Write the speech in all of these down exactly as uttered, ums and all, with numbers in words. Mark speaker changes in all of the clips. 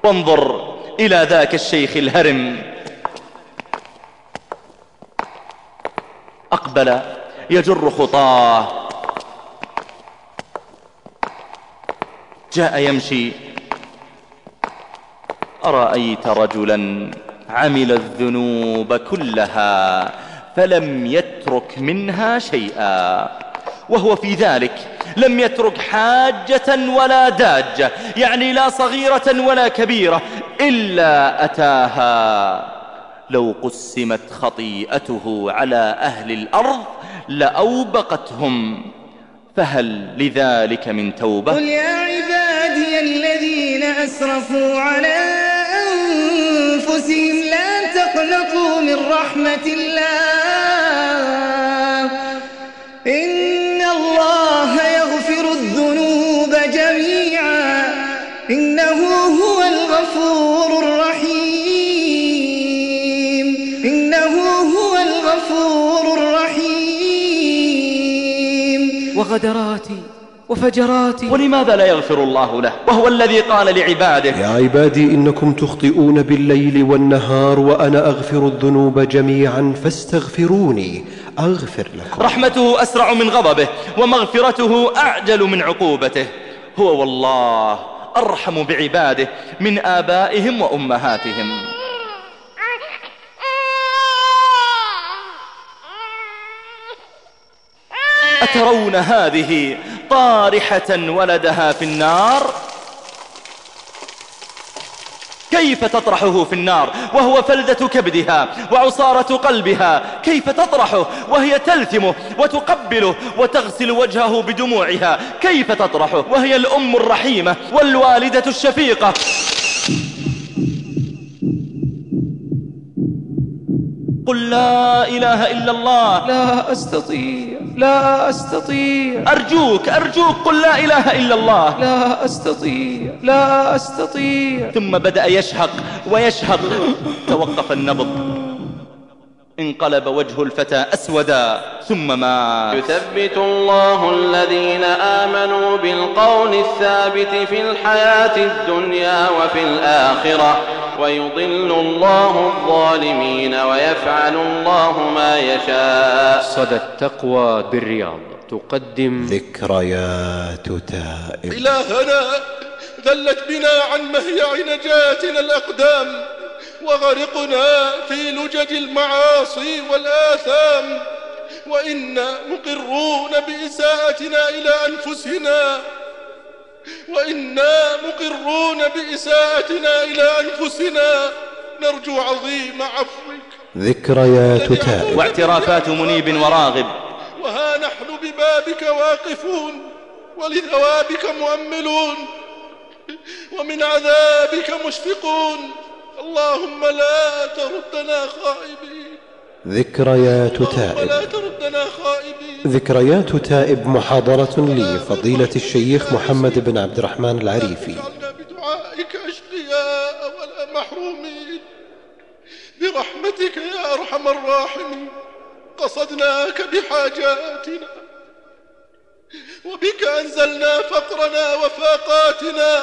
Speaker 1: وانظر إلى ذاك الشيخ الهرم، أقبل يجر خطاه، جاء يمشي. أرأيت رجلا عمل الذنوب كلها فلم يترك منها شيئا، وهو في ذلك لم يترك حاجة ولا داجة، يعني لا صغيرة ولا كبيرة إلا أتاها. لو قسمت خطيئته على أهل الأرض لأوبقتهم، فهل لذلك من توبة؟
Speaker 2: قل يا عبادي الذين أسرفوا على أنفسهم لا تقنطوا من رحمة الله، إن الله يغفر الذنوب جميعا إنه هو الغفور الرحيم، إنه هو الغفور الرحيم.
Speaker 3: وغدراتي وفجراتي،
Speaker 1: ولماذا لا يغفر الله له وهو الذي قال لعباده
Speaker 4: يا عبادي إنكم تخطئون بالليل والنهار وأنا أغفر الذنوب جميعا فاستغفروني أغفر لكم.
Speaker 1: رحمته أسرع من غضبه ومغفرته أعجل من عقوبته. هو والله أرحم بعباده من آبائهم وأمهاتهم. أترون هذه طارحة ولدها في النار؟ كيف تطرحه في النار وهو فلدة كبدها وعصارة قلبها؟ كيف تطرحه وهي تلثمه وتقبله وتغسل وجهه بدموعها؟ كيف تطرحه وهي الأم الرحيمة والوالدة الشفيقة؟ قل لا إله إلا الله.
Speaker 3: لا أستطيع، لا أستطيع،
Speaker 1: أرجوك أرجوك قل لا إله إلا الله.
Speaker 3: لا أستطيع، لا أستطيع.
Speaker 1: ثم بدأ يشهق ويشهق، توقف النبض، انقلب وجه الفتى أسودا ثم مات.
Speaker 5: يثبت الله الذين آمنوا بالقول الثابت في الحياة الدنيا وفي الآخرة ويضل الله الظالمين ويفعل الله ما يشاء.
Speaker 6: صدى التقوى بالرياض تقدم
Speaker 4: ذكريات تائب.
Speaker 7: إلهنا ذلت بنا عن مهيع نجاتنا الأقدام وغرقنا في لجج المعاصي والآثام، وإنا مقرون بإساءتنا إلى أنفسنا وإنا مقرون بإساءتنا إلى أنفسنا، نرجو عظيم عفوك.
Speaker 4: ذكريات تائب.
Speaker 1: واعترافات منيب وراغب.
Speaker 7: وها نحن ببابك واقفون ولثوابك مؤملون ومن عذابك مشفقون، اللهم لا تردنا خائبين.
Speaker 4: ذكريات تائب.
Speaker 7: لا تردنا خائبين.
Speaker 4: ذكريات تائب محاضرة لفضيلة الشيخ محمد بن عبد الرحمن العريفي.
Speaker 7: بدعائك أشقياء ولا محرومين، برحمتك يا أرحم الراحمين. قصدناك بحاجاتنا وبك أنزلنا فقرنا وفاقاتنا،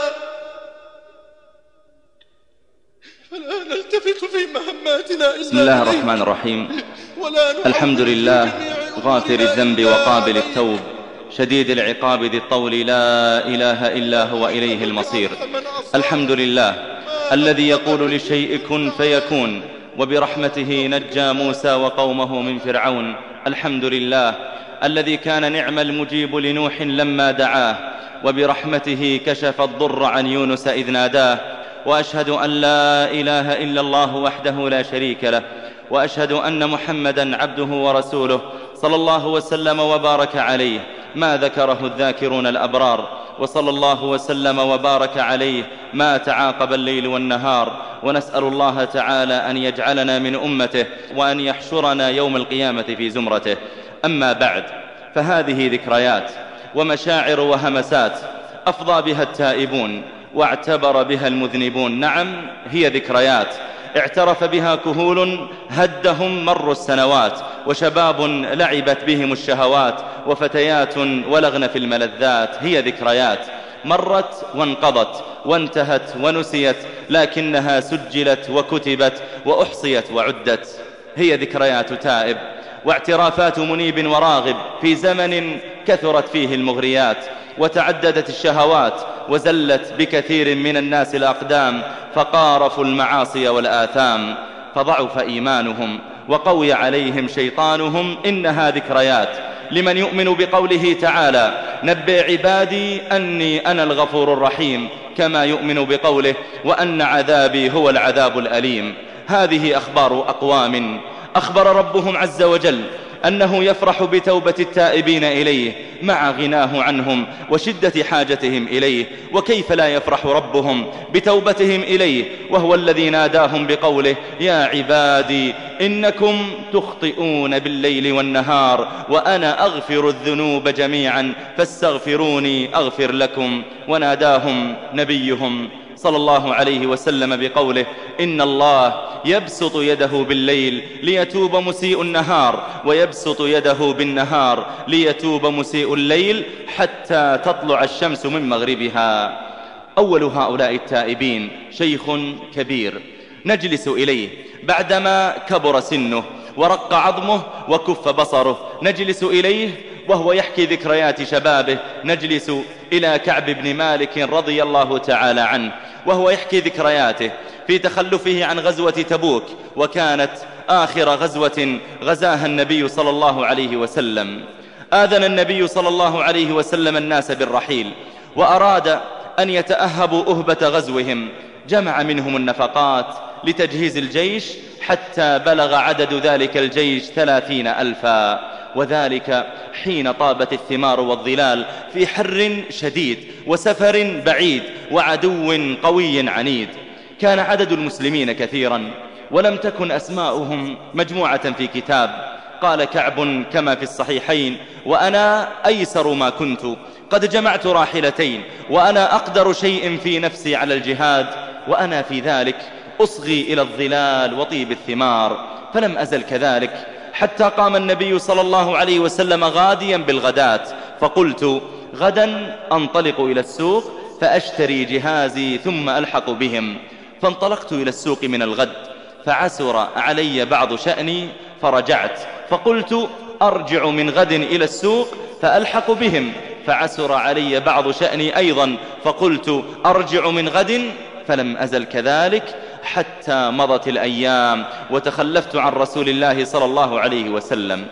Speaker 7: فلا نلتفت في مهماتنا إلا
Speaker 1: بسم الله الرحمن الرحيم. الحمد لله غافر الذنب وقابل التوب شديد العقاب ذي الطول، لا إله إلا هو إليه المصير. الحمد لله الذي يقول لشيء كن فيكون، وبرحمته نجى موسى وقومه من فرعون. الحمد لله الذي كان نعم المجيب لنوح لما دعاه، وبرحمته كشف الضر عن يونس إذ ناداه. وأشهد أن لا إله إلا الله وحده لا شريك له، وأشهد أن محمدًا عبده ورسوله صلى الله وسلم وبارك عليه ما ذكره الذاكرون الأبرار، وصلى الله وسلم وبارك عليه ما تعاقب الليل والنهار. ونسأل الله تعالى أن يجعلنا من أمته وأن يحشرنا يوم القيامة في زمرته. أما بعد، فهذه ذكريات ومشاعر وهمسات أفضى بها التائبون واعتبر بها المذنبون. نعم، هي ذكريات اعترف بها كهول هدهم مر السنوات، وشباب لعبت بهم الشهوات، وفتيات ولغن في الملذات. هي ذكريات مرت وانقضت وانتهت ونسيت، لكنها سجلت وكتبت وأحصيت وعدت. هي ذكريات تائب واعترافات منيب وراغب في زمن كثرت فيه المغريات وتعددت الشهوات وزلت بكثير من الناس الأقدام فقارفوا المعاصي والآثام، فضعف إيمانهم وقوي عليهم شيطانهم. إنها ذكريات لمن يؤمن بقوله تعالى: نبئ عبادي أني أنا الغفور الرحيم، كما يؤمن بقوله: وأن عذابي هو العذاب الأليم. هذه أخبار أقوام أخبر ربهم عز وجل أنه يفرح بتوبة التائبين إليه مع غناه عنهم وشدة حاجتهم إليه. وكيف لا يفرح ربهم بتوبتهم إليه وهو الذي ناداهم بقوله: يا عبادي إنكم تخطئون بالليل والنهار وأنا أغفر الذنوب جميعا فاستغفروني أغفر لكم. وناداهم نبيهم صلى الله عليه وسلم بقوله: إن الله يبسط يده بالليل ليتوب مسيء النهار ويبسط يده بالنهار ليتوب مسيء الليل حتى تطلع الشمس من مغربها. أول هؤلاء التائبين شيخ كبير نجلس إليه بعدما كبر سنه ورق عظمه وكف بصره، نجلس إليه وهو يحكي ذكريات شبابه. نجلس إلى كعب بن مالك رضي الله تعالى عنه وهو يحكي ذكرياته في تخلفه عن غزوة تبوك، وكانت آخر غزوة غزاها النبي صلى الله عليه وسلم. آذن النبي صلى الله عليه وسلم الناس بالرحيل وأراد أن يتأهبوا أهبة غزوهم، جمع منهم النفقات لتجهيز الجيش حتى بلغ عدد ذلك الجيش ثلاثين ألفا، وذلك حين طابت الثمار والظلال في حر شديد وسفر بعيد وعدو قوي عنيد. كان عدد المسلمين كثيرا ولم تكن أسماؤهم مجموعة في كتاب. قال كعب كما في الصحيحين: وأنا أيسر ما كنت، قد جمعت راحلتين وأنا أقدر شيء في نفسي على الجهاد، وأنا في ذلك أصغي إلى الظلال وطيب الثمار. فلم أزل كذلك حتى قام النبي صلى الله عليه وسلم غاديا بالغداة، فقلت: غدا أنطلق إلى السوق فأشتري جهازي ثم ألحق بهم. فانطلقت إلى السوق من الغد فعسر علي بعض شأني فرجعت، فقلت: أرجع من غد إلى السوق فألحق بهم، فعسر علي بعض شأني أيضا، فقلت: أرجع من غد. فلم أزل كذلك حتى مضت الأيام وتخلفت عن رسول الله صلى الله عليه وسلم.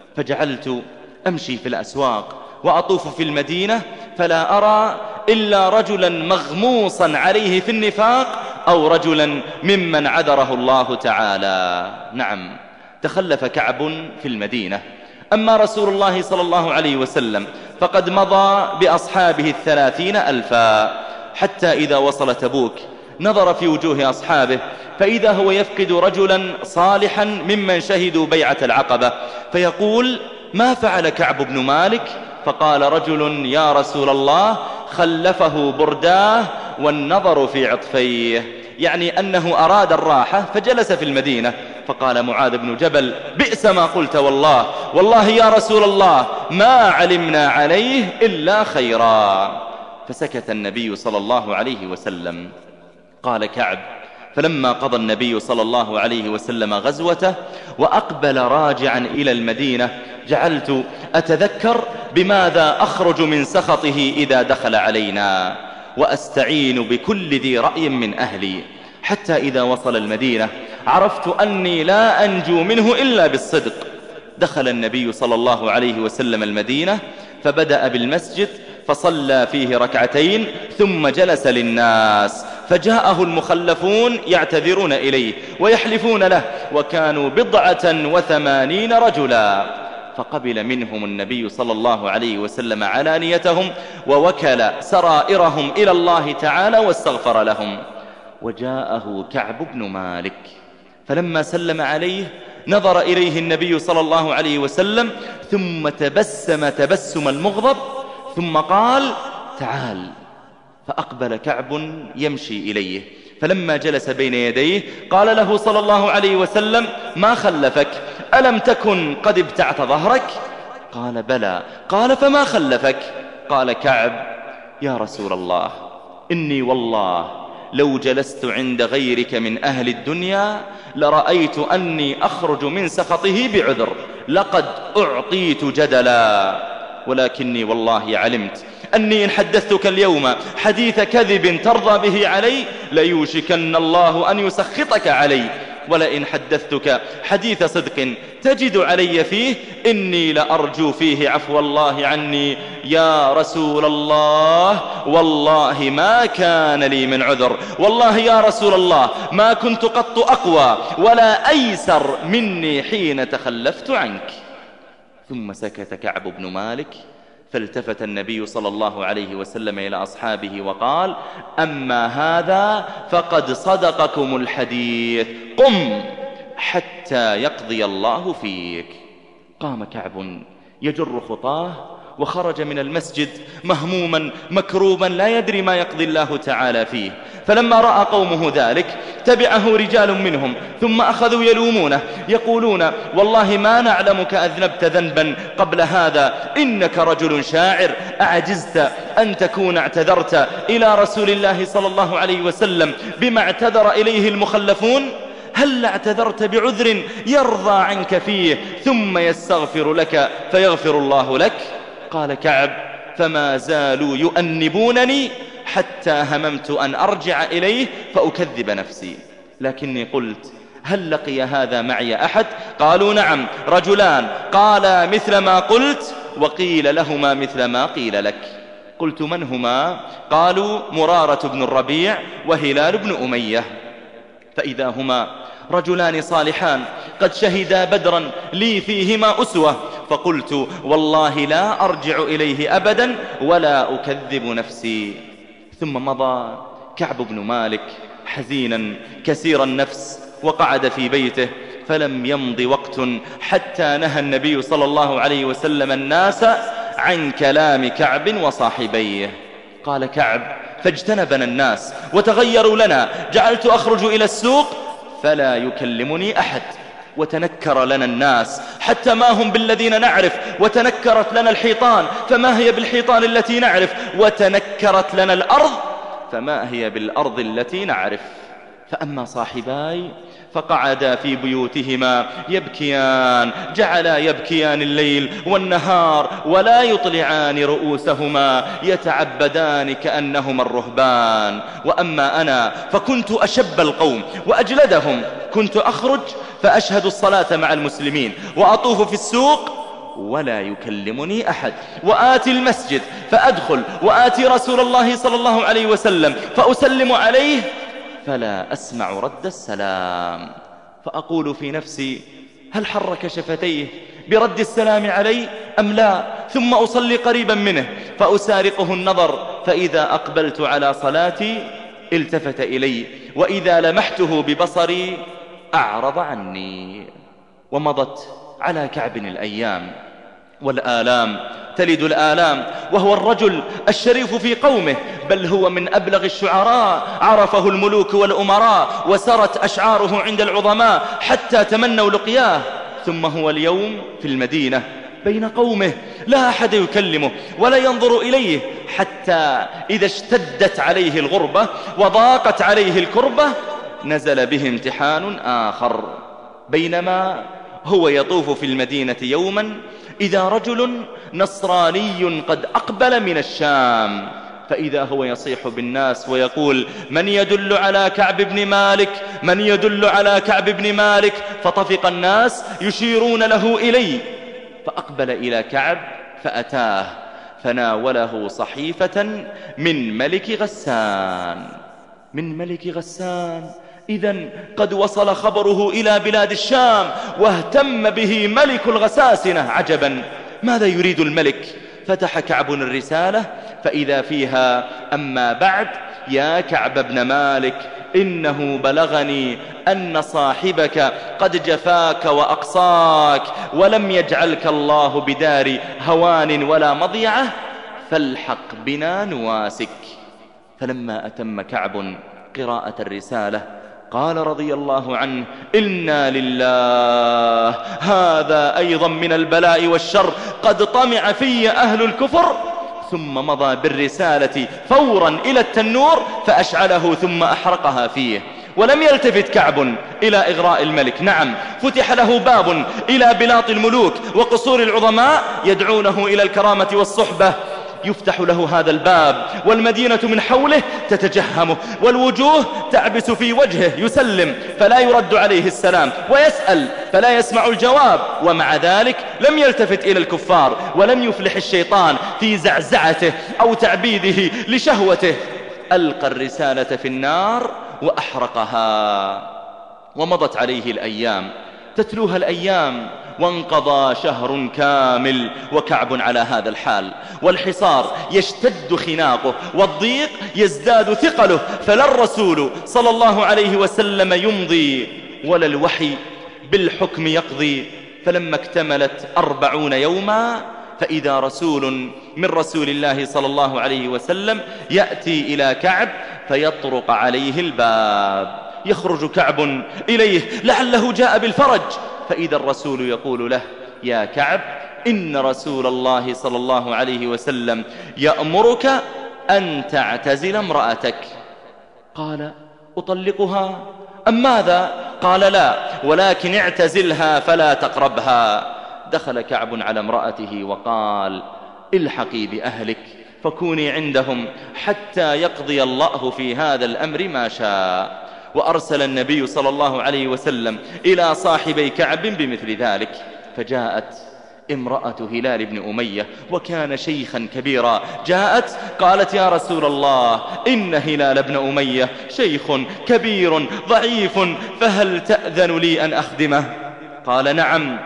Speaker 1: فجعلت أمشي في الأسواق وأطوف في المدينة فلا أرى إلا رجلا مغموصا عليه في النفاق أو رجلا ممن عذره الله تعالى. نعم، تخلف كعب في المدينة. أما رسول الله صلى الله عليه وسلم فقد مضى بأصحابه الثلاثين ألفا، حتى إذا وصل تبوك نظر في وجوه أصحابه فإذا هو يفقد رجلا صالحا ممن شهدوا بيعة العقبة، فيقول: ما فعل كعب بن مالك؟ فقال رجل: يا رسول الله، خلفه برداه والنظر في عطفيه، يعني أنه أراد الراحة فجلس في المدينة. فقال معاذ بن جبل: بئس ما قلت والله، والله يا رسول الله ما علمنا عليه إلا خيرا. فسكت النبي صلى الله عليه وسلم. قال كعب: فلما قضى النبي صلى الله عليه وسلم غزوته وأقبل راجعا إلى المدينة جعلت أتذكر بماذا أخرج من سخطه إذا دخل علينا، وأستعين بكل ذي رأي من أهلي، حتى إذا وصل المدينة عرفت أني لا أنجو منه إلا بالصدق. دخل النبي صلى الله عليه وسلم المدينة فبدأ بالمسجد فصلى فيه ركعتين ثم جلس للناس، فجاءه المخلفون يعتذرون إليه ويحلفون له، وكانوا بضعة وثمانين رجلا، فقبل منهم النبي صلى الله عليه وسلم علانيتهم ووكل سرائرهم إلى الله تعالى واستغفر لهم. وجاءه كعب بن مالك فلما سلم عليه نظر إليه النبي صلى الله عليه وسلم ثم تبسم تبسم المغضب ثم قال: تعال. فأقبل كعب يمشي إليه، فلما جلس بين يديه قال له صلى الله عليه وسلم: ما خلفك؟ ألم تكن قد ابتعت ظهرك؟ قال: بلى. قال: فما خلفك؟ قال كعب: يا رسول الله إني والله لو جلست عند غيرك من أهل الدنيا لرأيت أني أخرج من سخطه بعذر، لقد أعطيت جدلا، ولكني والله علمت أني إن حدثتك اليوم حديث كذب ترضى به علي ليوشكن الله أن يسخطك علي، ولئن حدثتك حديث صدق تجد علي فيه إني لأرجو فيه عفو الله عني. يا رسول الله والله ما كان لي من عذر، والله يا رسول الله ما كنت قط أقوى ولا أيسر مني حين تخلفت عنك. ثم سكت كعب بن مالك، فالتفت النبي صلى الله عليه وسلم إلى أصحابه وقال: أما هذا فقد صدقكم الحديث، قم حتى يقضي الله فيك. قام كعب يجر خطاه وخرج من المسجد مهموما مكروبا لا يدري ما يقضي الله تعالى فيه. فلما رأى قومه ذلك تبعه رجال منهم ثم أخذوا يلومونه يقولون: والله ما نعلمك أذنبت ذنبا قبل هذا، إنك رجل شاعر، أعجزت أن تكون اعتذرت إلى رسول الله صلى الله عليه وسلم بما اعتذر إليه المخلفون؟ هل اعتذرت بعذر يرضى عنك فيه ثم يستغفر لك فيغفر الله لك؟ قال كعب: فما زالوا يؤنبونني حتى هممت أن أرجع إليه فأكذب نفسي، لكني قلت: هل لقي هذا معي أحد؟ قالوا: نعم، رجلان قالا مثل ما قلت وقيل لهما مثل ما قيل لك. قلت: من هما؟ قالوا: مرارة بن الربيع وهلال بن أمية. فإذا هما رجلان صالحان قد شهدا بدرا لي فيهما أسوة. فقلت: والله لا أرجع إليه أبدا ولا أكذب نفسي. ثم مضى كعب بن مالك حزينا كسير النفس وقعد في بيته، فلم يمض وقت حتى نهى النبي صلى الله عليه وسلم الناس عن كلام كعب وصاحبيه. قال كعب: فاجتنبنا الناس وتغيروا لنا، جعلت أخرج إلى السوق فلا يكلمني أحد، وتنكر لنا الناس حتى ما هم بالذين نعرف، وتنكرت لنا الحيطان فما هي بالحيطان التي نعرف، وتنكرت لنا الأرض فما هي بالأرض التي نعرف. فأما صاحباي فقعدا في بيوتهما يبكيان، جعلا يبكيان الليل والنهار ولا يطلعان رؤوسهما، يتعبدان كأنهما الرهبان. وأما أنا فكنت أشب القوم وأجلدهم، كنت أخرج فأشهد الصلاة مع المسلمين وأطوف في السوق ولا يكلمني أحد، وآتي المسجد فأدخل وآتي رسول الله صلى الله عليه وسلم فأسلم عليه فلا أسمع رد السلام، فأقول في نفسي: هل حرك شفتيه برد السلام علي أم لا؟ ثم أصلي قريبا منه فأسارقه النظر، فإذا أقبلت على صلاتي التفت إلي، وإذا لمحته ببصري أعرض عني. ومضت على كعب الأيام والآلام تلد الآلام، وهو الرجل الشريف في قومه، بل هو من أبلغ الشعراء، عرفه الملوك والأمراء وسرت أشعاره عند العظماء حتى تمنوا لقياه. ثم هو اليوم في المدينة بين قومه لا أحد يكلمه ولا ينظر إليه، حتى إذا اشتدت عليه الغربة وضاقت عليه الكربة نزل به امتحان آخر. بينما هو يطوف في المدينة يوما إذا رجل نصراني قد أقبل من الشام، فإذا هو يصيح بالناس ويقول: من يدل على كعب بن مالك؟ من يدل على كعب بن مالك؟ فطفق الناس يشيرون له إلي، فأقبل إلى كعب فأتاه فناوله صحيفة من ملك غسان. من ملك غسان، إذن قد وصل خبره إلى بلاد الشام واهتم به ملك الغساسنة. عجبا، ماذا يريد الملك؟ فتح كعب الرسالة فإذا فيها: أما بعد يا كعب بن مالك، إنه بلغني أن صاحبك قد جفاك وأقصاك، ولم يجعلك الله بدار هوان ولا مضيعة، فالحق بنا نواسك. فلما أتم كعب قراءة الرسالة قال رضي الله عنه: إنا لله، هذا أيضا من البلاء والشر، قد طمع في أهل الكفر ثم مضى بالرسالة فورا إلى التنور فأشعله ثم أحرقها فيه. ولم يلتفت كعب إلى إغراء الملك. نعم، فتح له باب إلى بلاط الملوك وقصور العظماء يدعونه إلى الكرامة والصحبة، يفتح له هذا الباب والمدينة من حوله تتجهمه والوجوه تعبس في وجهه، يسلم فلا يرد عليه السلام، ويسأل فلا يسمع الجواب، ومع ذلك لم يلتفت إلى الكفار ولم يفلح الشيطان في زعزعته أو تعبيده لشهوته. ألقى الرسالة في النار وأحرقها. ومضت عليه الأيام، تتلوها الأيام، وانقضى شهر كامل وكعب على هذا الحال، والحصار يشتد خناقه والضيق يزداد ثقله، فلا الرسول صلى الله عليه وسلم يمضي ولا الوحي بالحكم يقضي. فلما اكتملت أربعون يوما فإذا رسول من رسول الله صلى الله عليه وسلم يأتي إلى كعب فيطرق عليه الباب. يخرج كعب إليه لعله جاء بالفرج، فإذا الرسول يقول له: يا كعب، إن رسول الله صلى الله عليه وسلم يأمرك أن تعتزل امرأتك. قال: أطلقها أم ماذا؟ قال: لا، ولكن اعتزلها فلا تقربها. دخل كعب على امرأته وقال: الحقي بأهلك فكوني عندهم حتى يقضي الله في هذا الأمر ما شاء. وأرسل النبي صلى الله عليه وسلم إلى صاحبي كعب بمثل ذلك. فجاءت امرأة هلال بن أمية وكان شيخا كبيرا، جاءت قالت: يا رسول الله، إن هلال بن أمية شيخ كبير ضعيف، فهل تأذن لي أن أخدمه؟ قال: نعم،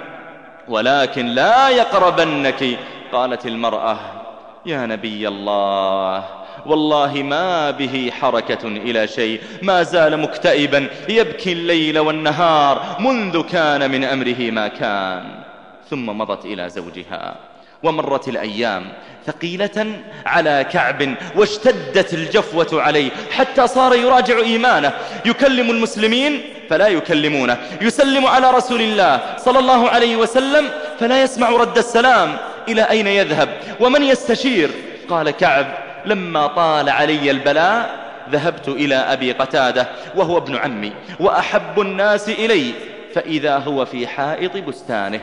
Speaker 1: ولكن لا يقربنك. قالت المرأة: يا نبي الله، والله ما به حركة إلى شيء، ما زال مكتئبا يبكي الليل والنهار منذ كان من أمره ما كان. ثم مضت إلى زوجها. ومرت الأيام ثقيلة على كعب، واشتدت الجفوة عليه حتى صار يراجع إيمانه. يكلم المسلمين فلا يكلمونه، يسلم على رسول الله صلى الله عليه وسلم فلا يسمع رد السلام. إلى أين يذهب ومن يستشير؟ قال كعب: لما طال علي البلاء ذهبت إلى أبي قتادة وهو ابن عمي وأحب الناس إلي، فإذا هو في حائط بستانه،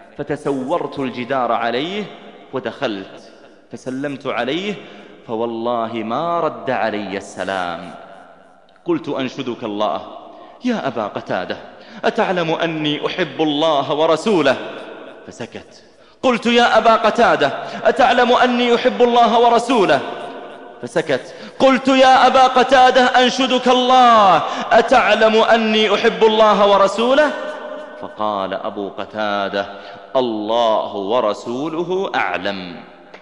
Speaker 1: فتسورت الجدار عليه ودخلت فسلمت عليه، فوالله ما رد علي السلام. قلت: أنشدك الله يا أبا قتادة، أتعلم أني أحب الله ورسوله؟ فسكت. قلت: يا أبا قتادة، أتعلم أني أحب الله ورسوله؟ فسكت. قلت: يا أبا قتادة، أنشدك الله، أتعلم أني أحب الله ورسوله؟ فقال أبو قتادة: الله ورسوله أعلم.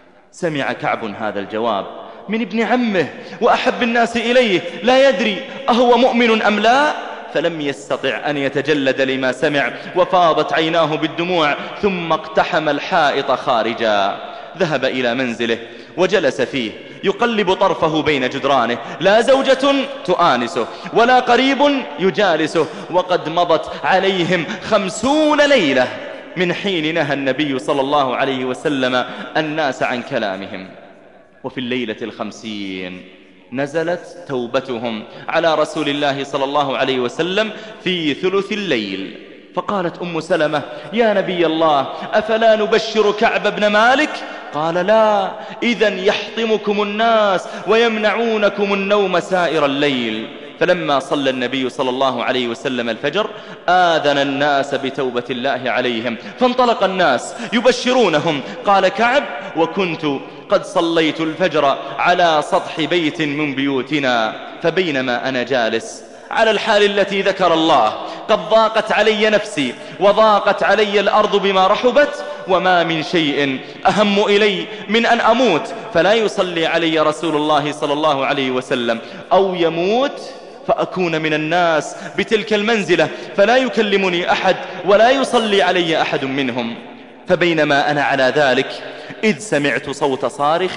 Speaker 1: سمع كعب هذا الجواب من ابن عمه وأحب الناس إليه، لا يدري أهو مؤمن أم لا، فلم يستطع أن يتجلد لما سمع، وفاضت عيناه بالدموع، ثم اقتحم الحائط خارجا. ذهب إلى منزله وجلس فيه يقلب طرفه بين جدرانه، لا زوجة تؤانسه ولا قريب يجالسه، وقد مضت عليهم خمسون ليلة من حين نهى النبي صلى الله عليه وسلم الناس عن كلامهم. وفي الليلة الخمسين نزلت توبتهم على رسول الله صلى الله عليه وسلم في ثلث الليل. فقالت أم سلمة: يا نبي الله، أفلا نبشر كعب بن مالك؟ قال: لا، إذن يحطمكم الناس ويمنعونكم النوم سائر الليل. فلما صلى النبي صلى الله عليه وسلم الفجر آذن الناس بتوبة الله عليهم، فانطلق الناس يبشرونهم. قال كعب: وكنت قد صليت الفجر على سطح بيت من بيوتنا، فبينما أنا جالس على الحال التي ذكر الله قد ضاقت علي نفسي وضاقت علي الأرض بما رحبت، وما من شيء أهم إلي من أن أموت فلا يصلي علي رسول الله صلى الله عليه وسلم، أو يموت فأكون من الناس بتلك المنزلة فلا يكلمني أحد ولا يصلي علي أحد منهم. فبينما أنا على ذلك إذ سمعت صوت صارخ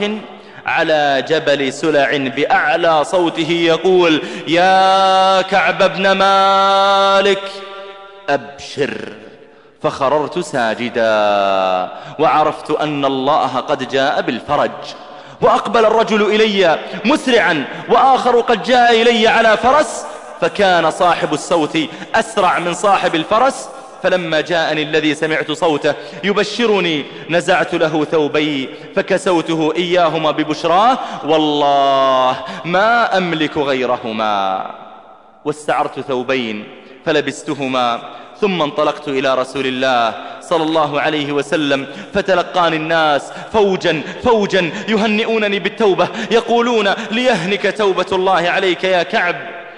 Speaker 1: على جبل سلع بأعلى صوته يقول: يا كعب بن مالك أبشر. فخررت ساجدا، وعرفت أن الله قد جاء بالفرج، وأقبل الرجل إلي مسرعا وآخر قد جاء إلي على فرس، فكان صاحب الصوت أسرع من صاحب الفرس. فلما جاءني الذي سمعت صوته يبشرني نزعت له ثوبي فكسوته إياهما ببشراه، والله ما أملك غيرهما. واستعرت ثوبين فلبستهما، ثم انطلقت إلى رسول الله صلى الله عليه وسلم، فتلقاني الناس فوجا فوجا يهنئونني بالتوبة، يقولون ليهنك توبة الله عليك يا كعب.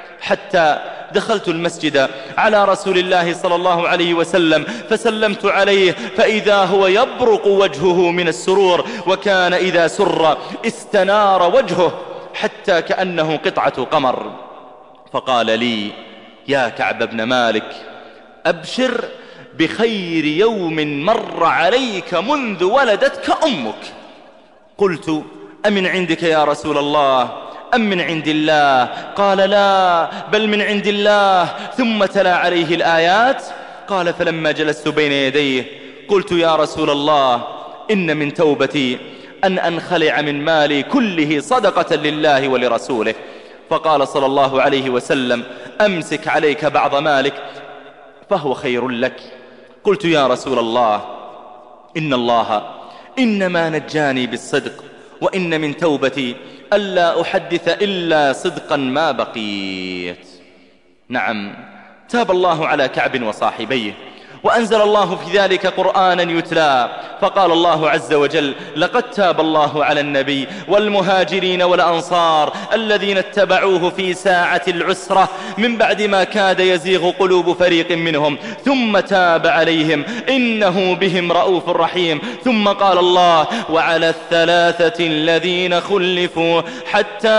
Speaker 1: حتى دخلت المسجد على رسول الله صلى الله عليه وسلم فسلمت عليه، فإذا هو يبرق وجهه من السرور، وكان إذا سر استنار وجهه حتى كأنه قطعة قمر. فقال لي: يا كعب بن مالك، أبشر بخير يوم مر عليك منذ ولدتك أمك. قلت: أمن عندك يا رسول الله أم من عند الله؟ قال: لا، بل من عند الله. ثم تلا عليه الآيات. قال: فلما جلست بين يديه قلت: يا رسول الله، إن من توبتي أن أنخلع من مالي كله صدقة لله ولرسوله. فقال صلى الله عليه وسلم: أمسك عليك بعض مالك فهو خير لك. قلت: يا رسول الله، إن الله إنما نجاني بالصدق، وإن من توبتي ألا أحدث إلا صدقا ما بقيت. نعم، تاب الله على كعب وصاحبيه، وأنزل الله في ذلك قرآنا يتلى. فقال الله عز وجل: لقد تاب الله على النبي والمهاجرين والأنصار الذين اتبعوه في ساعة العسرة من بعد ما كاد يزيغ قلوب فريق منهم، ثم تاب عليهم إنه بهم رؤوف رحيم. ثم قال الله: وعلى الثلاثة الذين خلفوا حتى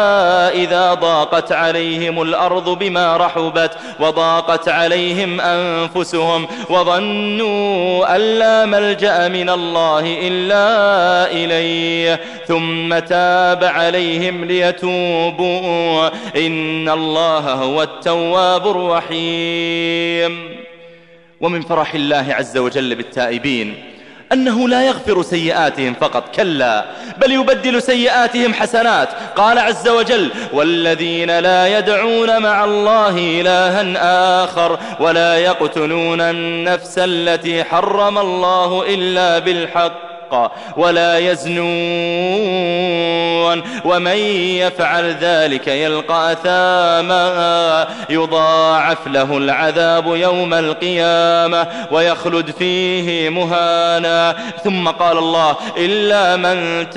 Speaker 1: إذا ضاقت عليهم الأرض بما رحبت وضاقت عليهم أنفسهم وظنوا أن لا ملجأ من الله إلا إليه ثم تاب عليهم ليتوبوا إن الله هو التواب الرحيم. ومن فرح الله عز وجل بالتائبين أنه لا يغفر سيئاتهم فقط، كلا، بل يبدل سيئاتهم حسنات. قال عز وجل: والذين لا يدعون مع الله إلها آخر ولا يقتلون النفس التي حرم الله إلا بالحق ولا يزنون ومن يفعل ذلك يلقى أثاما يضاعف له العذاب يوم القيامة ويخلد فيه مهانا. ثم قال الله: إلا من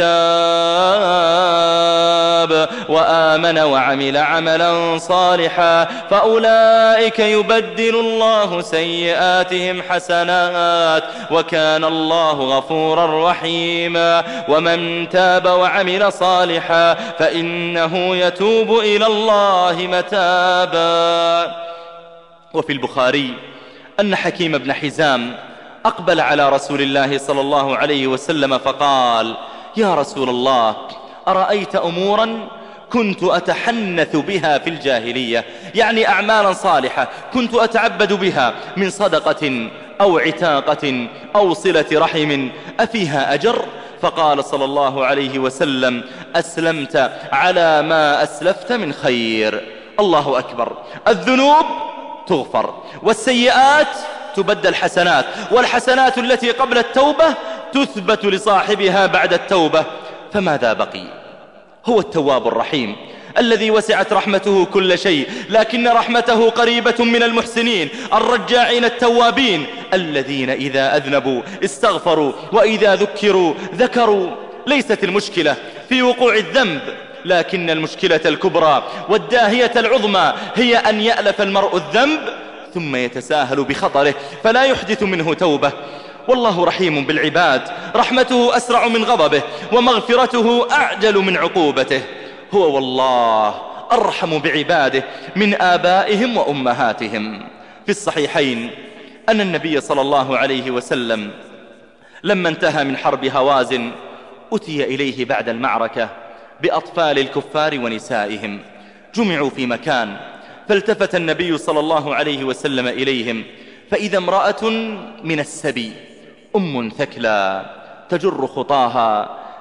Speaker 1: تاب وآمن وعمل عملا صالحا فأولئك يبدل الله سيئاتهم حسنات وكان الله غفورا رحيما. ومن تاب وعمل صالحا فإنه يتوب إلى الله متابا. وفي البخاري أن حكيم بن حزام أقبل على رسول الله صلى الله عليه وسلم فقال: يا رسول الله، أرأيت أمورا كنت أتحنث بها في الجاهلية، يعني أعمالا صالحة كنت أتعبد بها من صدقة أو عتاقة أو صلة رحم، أفيها أجر؟ فقال صلى الله عليه وسلم: أسلمت على ما أسلفت من خير. الله أكبر. الذنوب تغفر والسيئات تبدل حسنات، والحسنات التي قبل التوبة تثبت لصاحبها بعد التوبة. فماذا بقي؟ هو التواب الرحيم الذي وسعت رحمته كل شيء، لكن رحمته قريبة من المحسنين الرجاعين التوابين الذين إذا أذنبوا استغفروا وإذا ذكروا ذكروا. ليست المشكلة في وقوع الذنب، لكن المشكلة الكبرى والداهية العظمى هي أن يألف المرء الذنب ثم يتساهل بخطره فلا يحدث منه توبة. والله رحيم بالعباد، رحمته أسرع من غضبه ومغفرته أعجل من عقوبته. هو والله أرحم بعباده من آبائهم وأمهاتهم. في الصحيحين أن النبي صلى الله عليه وسلم لما انتهى من حرب هوازن أتي إليه بعد المعركة بأطفال الكفار ونسائهم، جمعوا في مكان، فالتفت النبي صلى الله عليه وسلم إليهم فإذا امرأة من السبي أم ثكلى تجر خطاها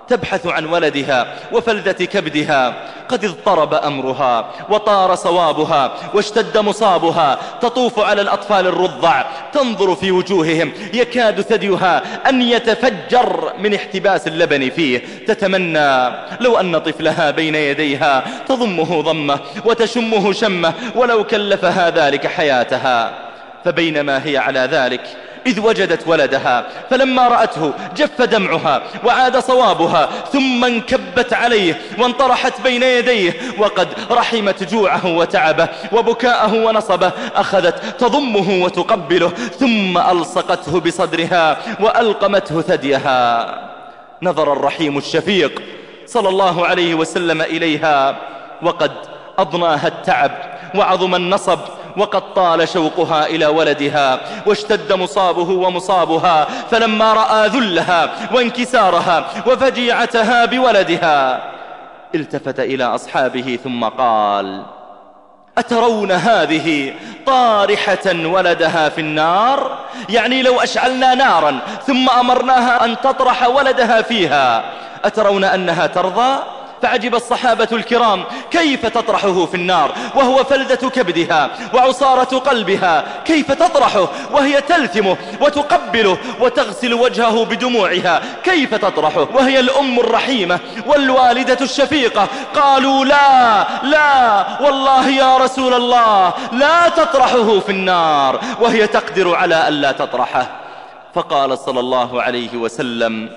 Speaker 1: تبحث عن ولدها وفلذة كبدها، قد اضطرب أمرها وطار صوابها واشتد مصابها، تطوف على الأطفال الرضع تنظر في وجوههم يكاد ثديها أن يتفجر من احتباس اللبن فيه، تتمنى لو أن طفلها بين يديها تضمه ضمه وتشمه شمه ولو كلفها ذلك حياتها. فبينما هي على ذلك إذ وجدت ولدها، فلما رأته جف دمعها وعاد صوابها، ثم انكبت عليه وانطرحت بين يديه، وقد رحمت جوعه وتعبه وبكاءه ونصبه، أخذت تضمه وتقبله، ثم ألصقته بصدرها وألقمته ثديها. نظر الرحيم الشفيق صلى الله عليه وسلم إليها وقد أضناها التعب وعظم النصب، وقد طال شوقها إلى ولدها واشتد مصابه ومصابها، فلما رأى ذلها وانكسارها وفجيعتها بولدها التفت إلى أصحابه ثم قال: أترون هذه طارحة ولدها في النار؟ يعني لو أشعلنا نارا ثم أمرناها أن تطرح ولدها فيها أترون أنها ترضى؟ فعجب الصحابة الكرام كيف تطرحه في النار وهو فلذة كبدها وعصارة قلبها، كيف تطرحه وهي تلثمه وتقبله وتغسل وجهه بدموعها، كيف تطرحه وهي الأم الرحيمة والوالدة الشفيقة؟ قالوا: لا لا والله يا رسول الله لا تطرحه في النار، وهي تقدر على ألا تطرحه. فقال صلى الله عليه وسلم: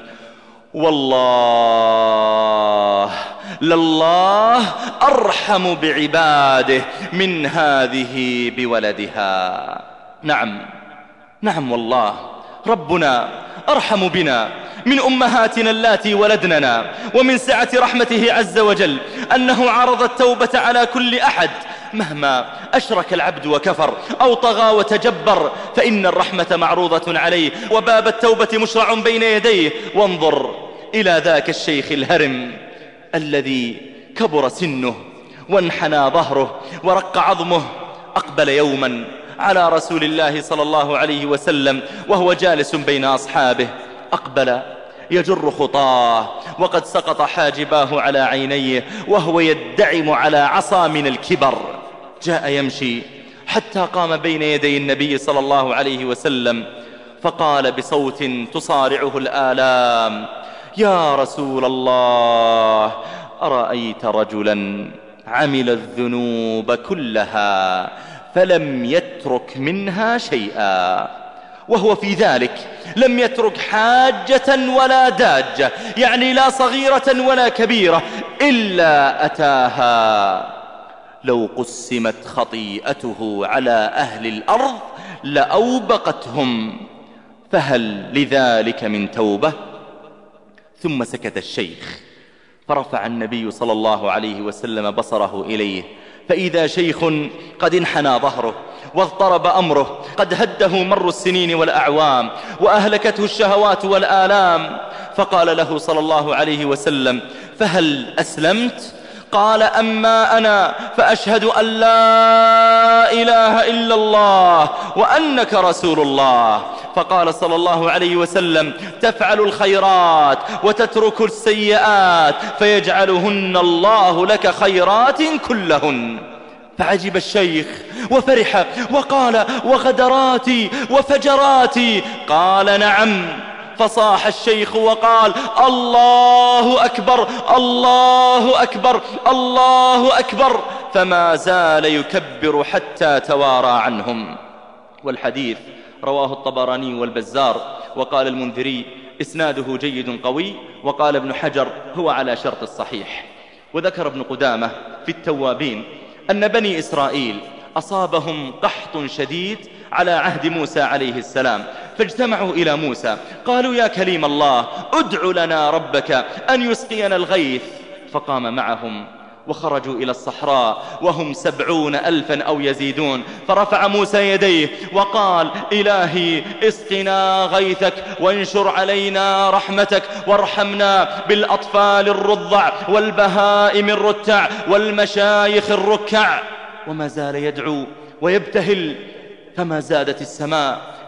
Speaker 1: والله لله أرحم بعباده من هذه بولدها. نعم نعم والله ربنا أرحم بنا من أمهاتنا اللاتي ولدننا، ومن سعة رحمته عز وجل أنه عرض التوبة على كل أحد مهما أشرك العبد وكفر أو طغى وتجبر، فإن الرحمة معروضة عليه وباب التوبة مشرع بين يديه. وانظر إلى ذاك الشيخ الهرم الذي كبر سنه وانحنى ظهره ورق عظمه، أقبل يوما على رسول الله صلى الله عليه وسلم وهو جالس بين أصحابه، أقبل يجر خطاه وقد سقط حاجباه على عينيه وهو يدعم على عصا من الكبر. جاء يمشي حتى قام بين يدي النبي صلى الله عليه وسلم فقال بصوت تصارعه الآلام: يا رسول الله، أرأيت رجلا عمل الذنوب كلها فلم يترك منها شيئا، وهو في ذلك لم يترك حاجة ولا داجة، يعني لا صغيرة ولا كبيرة إلا أتاها، لو قسمت خطيئته على أهل الأرض لأوبقتهم، فهل لذلك من توبة؟ ثم سكت الشيخ، فرفع النبي صلى الله عليه وسلم بصره إليه، فإذا شيخ قد انحنى ظهره واضطرب أمره، قد هده مر السنين والأعوام وأهلكته الشهوات والآلام، فقال له صلى الله عليه وسلم: فهل أسلمت؟ قال: أما أنا فأشهد أن لا إله إلا الله وأنك رسول الله. فقال صلى الله عليه وسلم: تفعل الخيرات وتترك السيئات فيجعلهن الله لك خيرات كلهن. فعجب الشيخ وفرح وقال: وغدراتي وفجراتي؟ قال: نعم. فصاح الشيخ وقال: الله أكبر الله أكبر الله أكبر، فما زال يكبر حتى توارى عنهم. والحديث رواه الطبراني والبزار، وقال المنذري إسناده جيد قوي، وقال ابن حجر هو على شرط الصحيح. وذكر ابن قدامة في التوابين أن بني إسرائيل أصابهم قحط شديد على عهد موسى عليه السلام، فاجتمعوا إلى موسى قالوا: يا كليم الله، ادع لنا ربك أن يسقينا الغيث. فقام معهم وخرجوا إلى الصحراء وهم سبعون ألفا أو يزيدون، فرفع موسى يديه وقال: إلهي اسقنا غيثك وانشر علينا رحمتك وارحمنا بالأطفال الرضع والبهائم الرتع والمشايخ الركع. وما زال يدعو ويبتهل، فما زادت السماء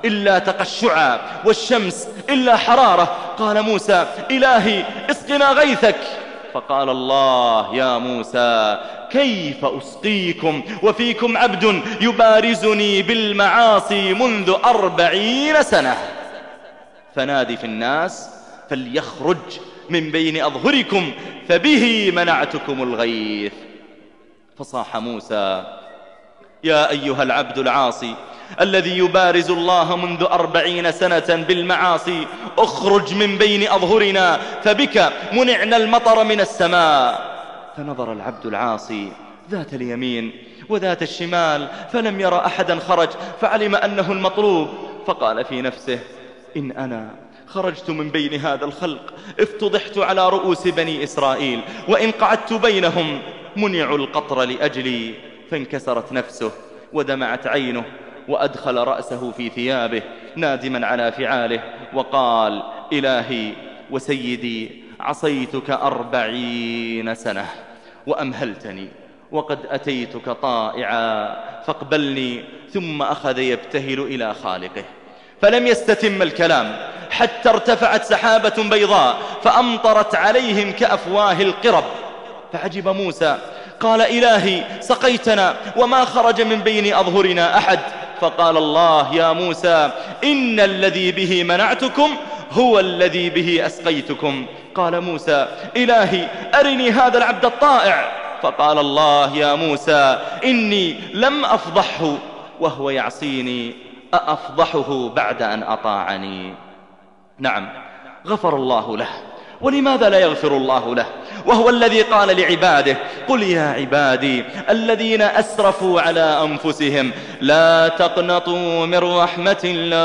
Speaker 1: إلا تقشعا والشمس إلا حرارة. قال موسى: إلهي اسقنا غيثك. فقال الله: يا موسى كيف أسقيكم وفيكم عبد يبارزني بالمعاصي منذ أربعين سنة؟ فنادي في الناس فليخرج من بين أظهركم فبه منعتكم الغيث. فصاح موسى: يا أيها العبد العاصي الذي يبارز الله منذ أربعين سنة بالمعاصي، اخرج من بين أظهرنا فبك منعنا المطر من السماء. فنظر العبد العاصي ذات اليمين وذات الشمال فلم يرى أحدا خرج، فعلم أنه المطلوب، فقال في نفسه: إن أنا خرجت من بين هذا الخلق افتضحت على رؤوس بني إسرائيل، وإن قعدت بينهم منعوا القطر لأجلي. فانكسرت نفسه ودمعت عينه، وأدخل رأسه في ثيابه نادما على فعاله، وقال: إلهي وسيدي عصيتك أربعين سنة وأمهلتني، وقد أتيتك طائعا فاقبلني. ثم أخذ يبتهل إلى خالقه، فلم يستتم الكلام حتى ارتفعت سحابة بيضاء فأمطرت عليهم كأفواه القرب. فعجب موسى، قال: إلهي سقيتنا وما خرج من بين أظهرنا أحد. فقال الله: يا موسى إن الذي به منعتكم هو الذي به أسقيتكم. قال موسى: إلهي أرني هذا العبد الطائع. فقال الله: يا موسى إني لم أفضحه وهو يعصيني، أأفضحه بعد أن أطاعني؟ نعم، غفر الله له، ولماذا لا يغفر الله له وهو الذي قال لعباده: قل يا عبادي الذين أسرفوا على أنفسهم لا تقنطوا من رحمة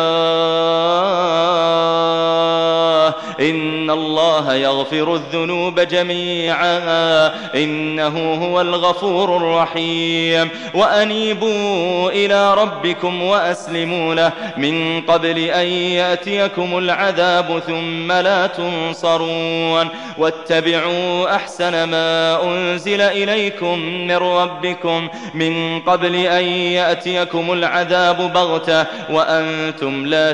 Speaker 1: الله إن الله يغفر الذنوب جميعا إنه هو الغفور الرحيم وأنيبوا إلى ربكم وأسلموا له من قبل أن يأتيكم العذاب ثم لا تنصرون واتبعوا أحسن ما أنزل إليكم من ربكم من قبل أن يأتيكم العذاب بغتة وأنتم لا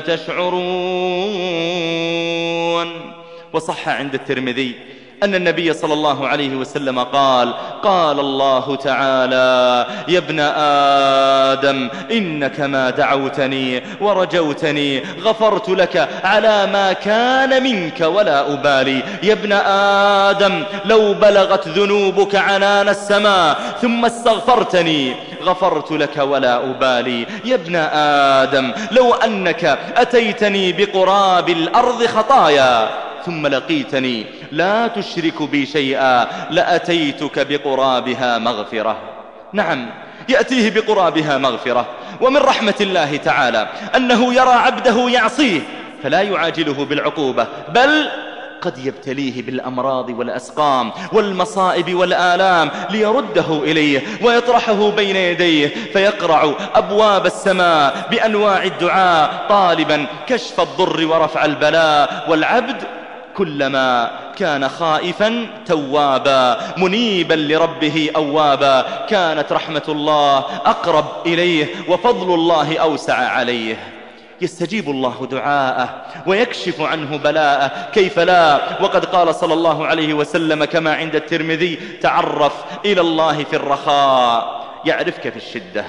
Speaker 1: تشعرون. وصح عند الترمذي أن النبي صلى الله عليه وسلم قال: قال الله تعالى: يا ابن آدم إنك ما دعوتني ورجوتني غفرت لك على ما كان منك ولا أبالي. يا ابن آدم لو بلغت ذنوبك عنان السماء ثم استغفرتني غفرت لك ولا أبالي. يا ابن آدم لو أنك أتيتني بقراب الأرض خطايا ثم لقيتني لا تشرك بي شيئا لأتيتك بقرابها مغفرة. نعم، يأتيه بقرابها مغفرة. ومن رحمة الله تعالى أنه يرى عبده يعصيه فلا يعاجله بالعقوبة، بل قد يبتليه بالأمراض والأسقام والمصائب والآلام ليرده إليه ويطرحه بين يديه، فيقرع أبواب السماء بأنواع الدعاء طالبا كشف الضر ورفع البلاء. والعبد كلما كان خائفا توابا منيبا لربه أوابا كانت رحمة الله أقرب إليه وفضل الله أوسع عليه. يستجيب الله دعاءه ويكشف عنه بلاءه، كيف لا؟ وقد قال صلى الله عليه وسلم كما عند الترمذي: تعرف إلى الله في الرخاء يعرفك في الشدة.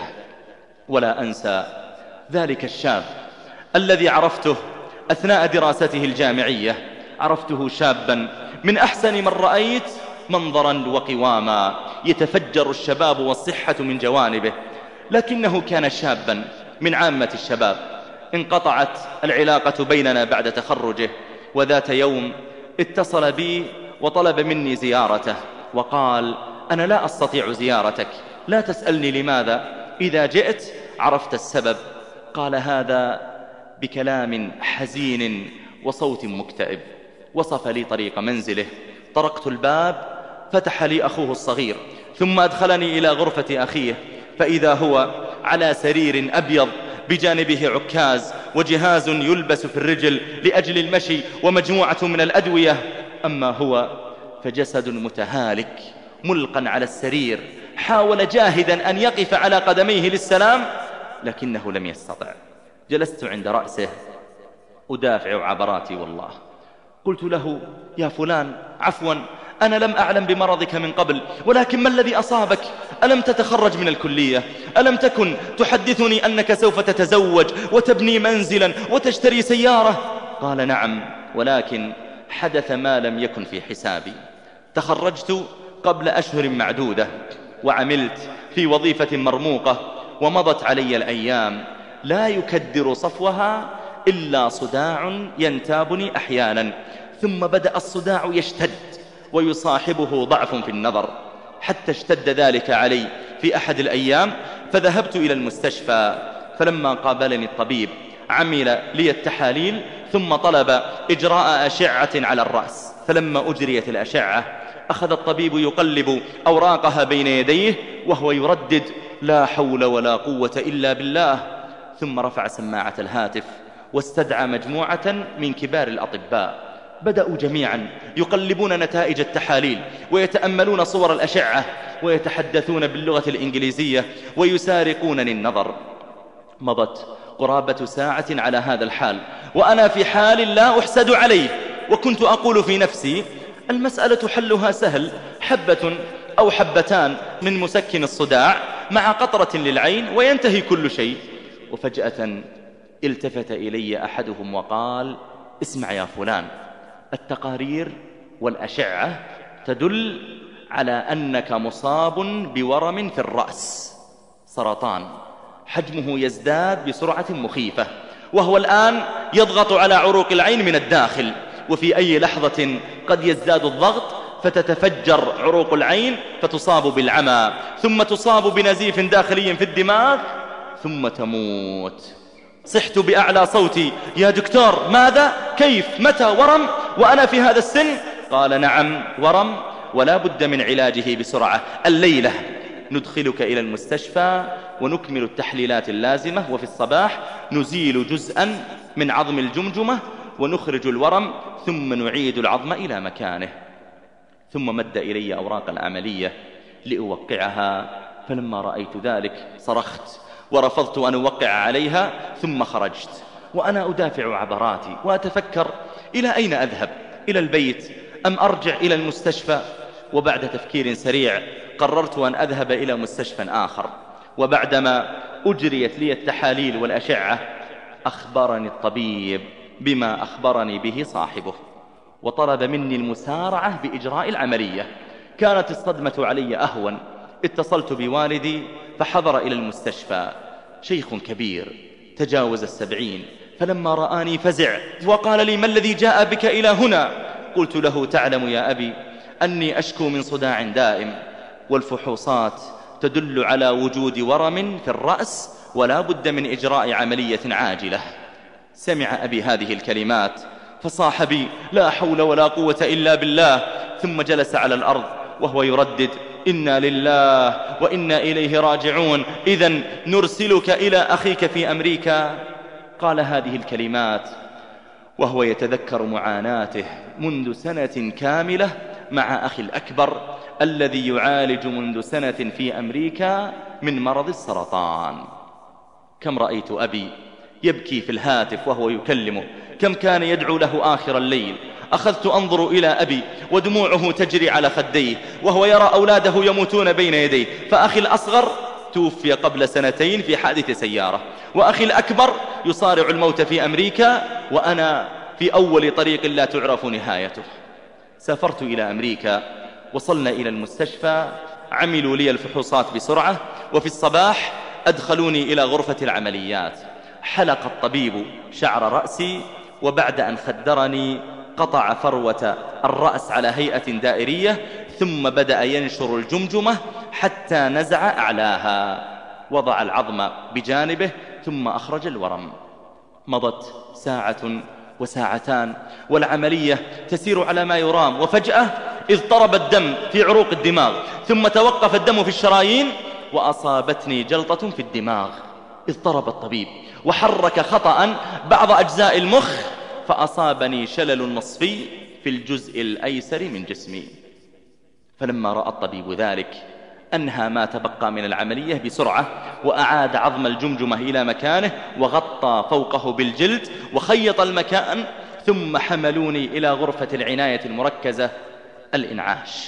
Speaker 1: ولا أنسى ذلك الشاب الذي عرفته أثناء دراسته الجامعية. عرفته شابا من أحسن من رأيت منظرا وقواما، يتفجر الشباب والصحة من جوانبه، لكنه كان شابا من عامة الشباب. انقطعت العلاقة بيننا بعد تخرجه، وذات يوم اتصل بي وطلب مني زيارته وقال: أنا لا أستطيع زيارتك، لا تسألني لماذا، إذا جئت عرفت السبب. قال هذا بكلام حزين وصوت مكتئب. وصف لي طريق منزله، طرقت الباب، فتح لي أخوه الصغير، ثم أدخلني إلى غرفة أخيه، فإذا هو على سرير أبيض بجانبه عكاز وجهاز يلبس في الرجل لأجل المشي ومجموعة من الأدوية. أما هو فجسد متهالك ملقا على السرير، حاول جاهدا أن يقف على قدميه للسلام لكنه لم يستطع. جلست عند رأسه أدافع عبراتي والله. قلت له: يا فلان، عفوا، أنا لم أعلم بمرضك من قبل، ولكن ما الذي أصابك؟ ألم تتخرج من الكلية؟ ألم تكن تحدثني أنك سوف تتزوج وتبني منزلا وتشتري سيارة؟ قال: نعم، ولكن حدث ما لم يكن في حسابي. تخرجت قبل أشهر معدودة، وعملت في وظيفة مرموقة، ومضت علي الأيام لا يكدر صفوها إلا صداع ينتابني أحيانا، ثم بدأ الصداع يشتد ويصاحبه ضعف في النظر، حتى اشتد ذلك علي في أحد الأيام، فذهبت إلى المستشفى. فلما قابلني الطبيب عمل لي التحاليل، ثم طلب إجراء أشعة على الرأس. فلما أجريت الأشعة أخذ الطبيب يقلب أوراقها بين يديه وهو يردد: لا حول ولا قوة إلا بالله. ثم رفع سماعة الهاتف واستدعى مجموعة من كبار الأطباء. بدأوا جميعا يقلبون نتائج التحاليل ويتأملون صور الأشعة ويتحدثون باللغة الإنجليزية ويسارقونني النظر. مضت قرابة ساعة على هذا الحال وأنا في حال لا أحسد عليه، وكنت أقول في نفسي: المسألة حلها سهل، حبة أو حبتان من مسكن الصداع مع قطرة للعين وينتهي كل شيء. وفجأة التفت إلي أحدهم وقال: اسمع يا فلان، التقارير والأشعة تدل على أنك مصاب بورم في الرأس، سرطان، حجمه يزداد بسرعة مخيفة، وهو الآن يضغط على عروق العين من الداخل، وفي أي لحظة قد يزداد الضغط فتتفجر عروق العين فتصاب بالعمى، ثم تصاب بنزيف داخلي في الدماغ، ثم تموت. صحت بأعلى صوتي: يا دكتور، ماذا؟ كيف؟ متى؟ ورم؟ وأنا في هذا السن؟ قال: نعم، ورم، ولا بد من علاجه بسرعة. الليلة ندخلك إلى المستشفى ونكمل التحليلات اللازمة، وفي الصباح نزيل جزءا من عظم الجمجمة ونخرج الورم، ثم نعيد العظم إلى مكانه. ثم مد إلي أوراق العملية لأوقعها، فلما رأيت ذلك صرخت ورفضت أن أوقع عليها، ثم خرجت وأنا أدافع عبراتي وأتفكر: إلى أين أذهب؟ إلى البيت أم أرجع إلى المستشفى؟ وبعد تفكير سريع قررت أن أذهب إلى مستشفى آخر. وبعدما أجريت لي التحاليل والأشعة أخبرني الطبيب بما أخبرني به صاحبه، وطلب مني المسارعة بإجراء العملية. كانت الصدمة علي أهون. اتصلت بوالدي فحضر إلى المستشفى، شيخ كبير تجاوز السبعين، فلما رآني فزع وقال لي: ما الذي جاء بك إلى هنا؟ قلت له: تعلم يا أبي أني أشكو من صداع دائم، والفحوصات تدل على وجود ورم في الرأس، ولا بد من إجراء عملية عاجلة. سمع أبي هذه الكلمات فصاح بي: لا حول ولا قوة إلا بالله، ثم جلس على الأرض وهو يردد: إنا لله وإنا إليه راجعون، إذن نرسلك إلى أخيك في أمريكا. قال هذه الكلمات وهو يتذكر معاناته منذ سنة كاملة مع أخي الأكبر الذي يعالج منذ سنة في أمريكا من مرض السرطان. كم رأيت أبي يبكي في الهاتف وهو يكلمه، كم كان يدعو له آخر الليل. أخذت أنظر إلى أبي ودموعه تجري على خديه وهو يرى أولاده يموتون بين يديه، فأخي الأصغر توفي قبل سنتين في حادث سيارة، وأخي الأكبر يصارع الموت في أمريكا، وأنا في أول طريق لا تعرف نهايته. سافرت إلى أمريكا، وصلنا إلى المستشفى، عملوا لي الفحوصات بسرعة، وفي الصباح أدخلوني إلى غرفة العمليات. حلق الطبيب شعر رأسي، وبعد أن خدرني قطع فروة الرأس على هيئة دائرية، ثم بدأ ينشر الجمجمة حتى نزع أعلاها، وضع العظم بجانبه ثم أخرج الورم. مضت ساعة وساعتان والعملية تسير على ما يرام، وفجأة اضطرب الدم في عروق الدماغ، ثم توقف الدم في الشرايين، وأصابتني جلطة في الدماغ. اضطرب الطبيب وحرك خطأ بعض أجزاء المخ، فأصابني شلل نصفي في الجزء الأيسر من جسمي. فلما رأى الطبيب ذلك أنهى ما تبقى من العملية بسرعة، وأعاد عظم الجمجمة إلى مكانه وغطى فوقه بالجلد وخيط المكان، ثم حملوني إلى غرفة العناية المركزة الإنعاش.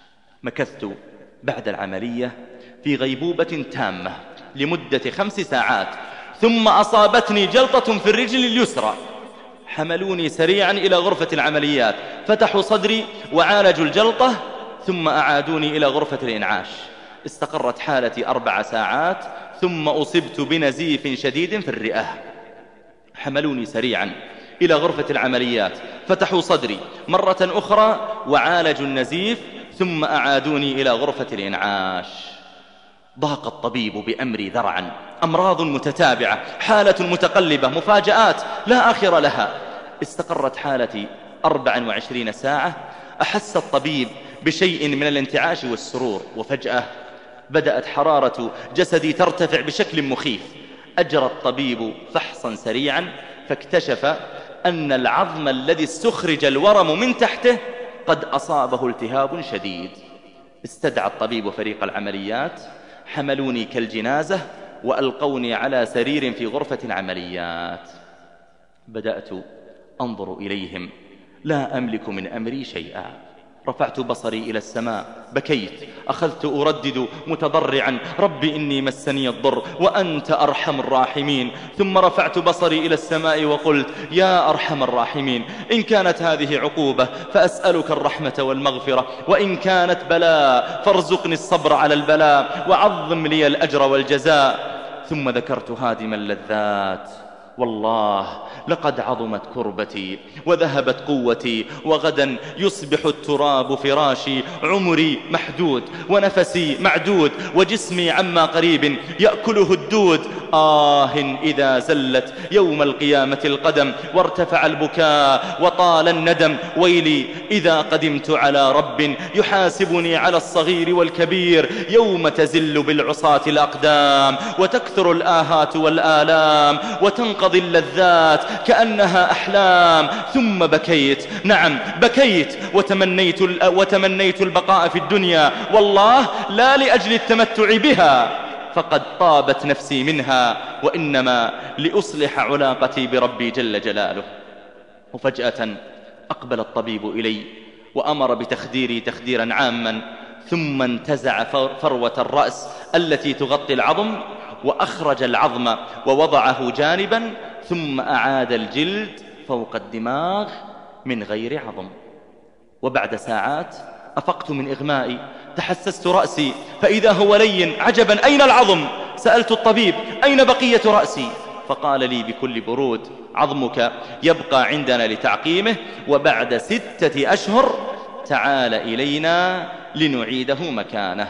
Speaker 1: مكثت بعد العملية في غيبوبة تامة لمدة خمس ساعات، ثم أصابتني جلطة في الرجل اليسرى. حملوني سريعا إلى غرفة العمليات، فتحوا صدري وعالجوا الجلطة، ثم أعادوني إلى غرفة الإنعاش. استقرت حالتي أربع ساعات، ثم أصبت بنزيف شديد في الرئة. حملوني سريعا إلى غرفة العمليات، فتحوا صدري مرة أخرى وعالجوا النزيف، ثم أعادوني إلى غرفة الإنعاش. ضاق الطبيب بأمري ذرعا، أمراض متتابعة، حالة متقلبة، مفاجآت لا آخر لها. استقرت حالتي أربع وعشرين ساعة. أحس الطبيب بشيء من الانتعاش والسرور، وفجأة بدأت حرارة جسدي ترتفع بشكل مخيف. أجرى الطبيب فحصا سريعا، فاكتشف أن العظم الذي استخرج الورم من تحته قد أصابه التهاب شديد. استدعى الطبيب فريق العمليات، حملوني كالجنازة وألقوني على سرير في غرفة العمليات. بدأت أنظر إليهم، لا أملك من أمري شيئا. رفعت بصري إلى السماء، بكيت، أخذت أردد متضرعا: ربي إني مسني الضر وأنت أرحم الراحمين. ثم رفعت بصري إلى السماء وقلت: يا أرحم الراحمين، إن كانت هذه عقوبة فأسألك الرحمة والمغفرة، وإن كانت بلاء فارزقني الصبر على البلاء وعظم لي الأجر والجزاء. ثم ذكرت هادم اللذات: والله لقد عظمت كربتي وذهبت قوتي، وغدا يصبح التراب فراشي. عمري محدود ونفسي معدود، وجسمي عما قريب يأكله الدود. آه إذا زلت يوم القيامة القدم، وارتفع البكاء وطال الندم. ويلي إذا قدمت على رب يحاسبني على الصغير والكبير، يوم تزل بالعصاة الأقدام، وتكثر الآهات والآلام، وتنقضي اللذات كأنها أحلام. ثم بكيت، نعم بكيت، وتمنيت, وتمنيت البقاء في الدنيا، والله لا لأجل التمتع بها، فقد طابت نفسي منها، وإنما لأصلح علاقتي بربي جل جلاله. وفجأة أقبل الطبيب إلي وأمر بتخديري تخديرا عاما، ثم انتزع فروة الرأس التي تغطي العظم، وأخرج العظم ووضعه جانبا، ثم أعاد الجلد فوق الدماغ من غير عظم. وبعد ساعات أفقت من إغمائي، تحسست رأسي فإذا هو لين. عجبا، أين العظم؟ سألت الطبيب: أين بقية رأسي؟ فقال لي بكل برود: عظمك يبقى عندنا لتعقيمه، وبعد ستة أشهر تعال إلينا لنعيده مكانه.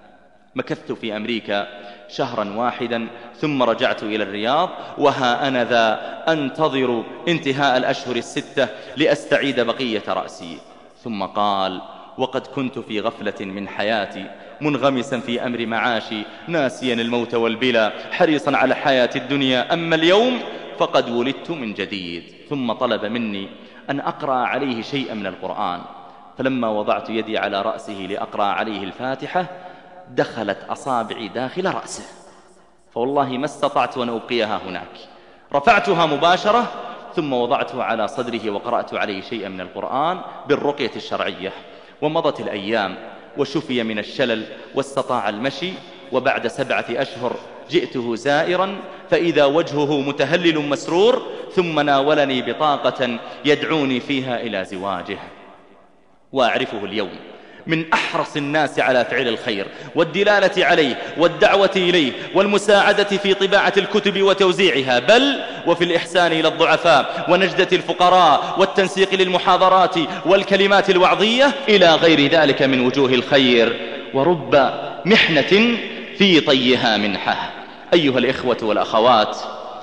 Speaker 1: مكثت في أمريكا شهرا واحدا، ثم رجعت إلى الرياض، وها أنا ذا أنتظر انتهاء الأشهر الستة لأستعيد بقية رأسي. ثم قال: وقد كنت في غفلة من حياتي، منغمسا في أمر معاشي، ناسيا الموت والبلا، حريصا على حياة الدنيا. أما اليوم فقد ولدت من جديد. ثم طلب مني أن أقرأ عليه شيئا من القرآن، فلما وضعت يدي على رأسه لأقرأ عليه الفاتحة، دخلت أصابعي داخل رأسه، فوالله ما استطعت أن أبقيها هناك. رفعتها مباشرة، ثم وضعته على صدره وقرأت عليه شيئا من القرآن بالرقية الشرعية. ومضت الأيام، وشفي من الشلل واستطاع المشي. وبعد سبعة أشهر جئته زائرا، فإذا وجهه متهلل مسرور، ثم ناولني بطاقة يدعوني فيها إلى زواجه. وأعرفه اليوم من أحرص الناس على فعل الخير والدلالة عليه والدعوة إليه والمساعدة في طباعة الكتب وتوزيعها، بل وفي الإحسان إلى الضعفاء ونجدة الفقراء والتنسيق للمحاضرات والكلمات الوعظية إلى غير ذلك من وجوه الخير. ورب محنة في طيها منحة. أيها الإخوة والأخوات،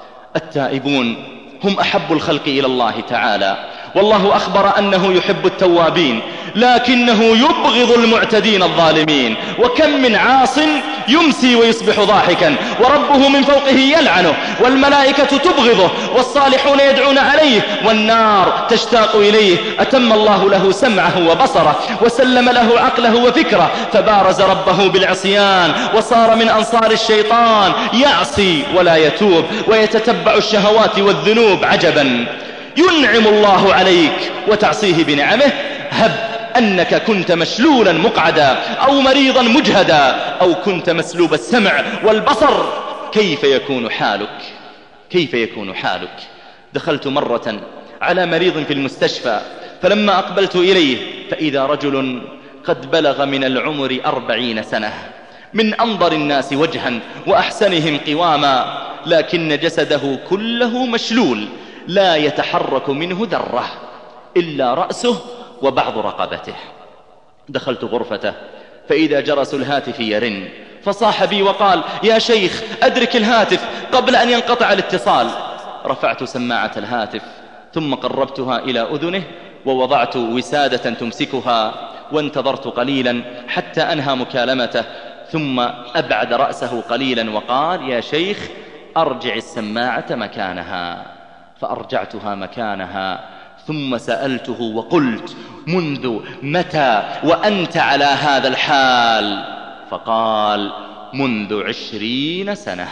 Speaker 1: التائبون هم أحب الخلق إلى الله تعالى، والله أخبر أنه يحب التوابين، لكنه يبغض المعتدين الظالمين. وكم من عاص يمسي ويصبح ضاحكا، وربه من فوقه يلعنه، والملائكة تبغضه، والصالحون يدعون عليه، والنار تشتاق إليه. أتم الله له سمعه وبصره، وسلم له عقله وفكره، فبارز ربه بالعصيان، وصار من أنصار الشيطان، يعصي ولا يتوب، ويتتبع الشهوات والذنوب. عجبا، ينعم الله عليك وتعصيه بنعمه. هب أنك كنت مشلولا مقعدا، أو مريضا مجهدا، أو كنت مسلوب السمع والبصر، كيف يكون حالك؟ كيف يكون حالك؟ دخلت مرة على مريض في المستشفى، فلما أقبلت إليه فإذا رجل قد بلغ من العمر أربعين سنة، من أنظر الناس وجها وأحسنهم قواما، لكن جسده كله مشلول، لا يتحرك منه ذرة إلا رأسه وبعض رقبته. دخلت غرفته فإذا جرس الهاتف يرن، فصاح بي وقال: يا شيخ أدرك الهاتف قبل أن ينقطع الاتصال. رفعت سماعة الهاتف ثم قربتها إلى أذنه، ووضعت وسادة تمسكها، وانتظرت قليلا حتى أنهى مكالمته، ثم أبعد رأسه قليلا وقال: يا شيخ أرجع السماعة مكانها. فأرجعتها مكانها، ثم سألته وقلت: منذ متى وأنت على هذا الحال؟ فقال: منذ عشرين سنة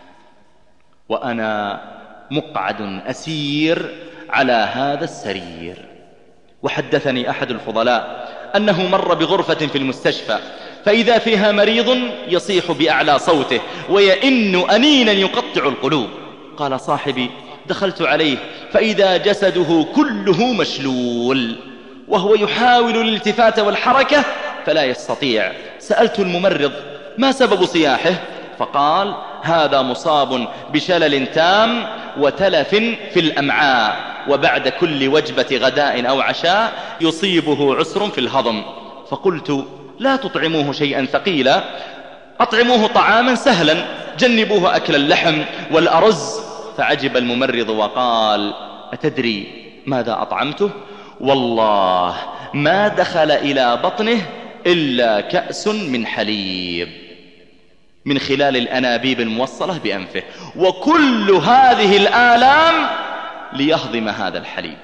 Speaker 1: وأنا مقعد أسير على هذا السرير. وحدثني أحد الفضلاء أنه مر بغرفة في المستشفى، فإذا فيها مريض يصيح بأعلى صوته ويئن أنينا يقطع القلوب. قال صاحبي: دخلت عليه فإذا جسده كله مشلول، وهو يحاول الالتفات والحركة فلا يستطيع. سألت الممرض: ما سبب صياحه؟ فقال: هذا مصاب بشلل تام وتلف في الأمعاء، وبعد كل وجبة غداء أو عشاء يصيبه عسر في الهضم. فقلت: لا تطعموه شيئا ثقيلا، أطعموه طعاما سهلا، جنبوه أكل اللحم والأرز. فعجب الممرض وقال: أتدري ماذا أطعمته؟ والله ما دخل إلى بطنه إلا كأس من حليب من خلال الأنابيب الموصلة بأنفه، وكل هذه الآلام ليهضم هذا الحليب،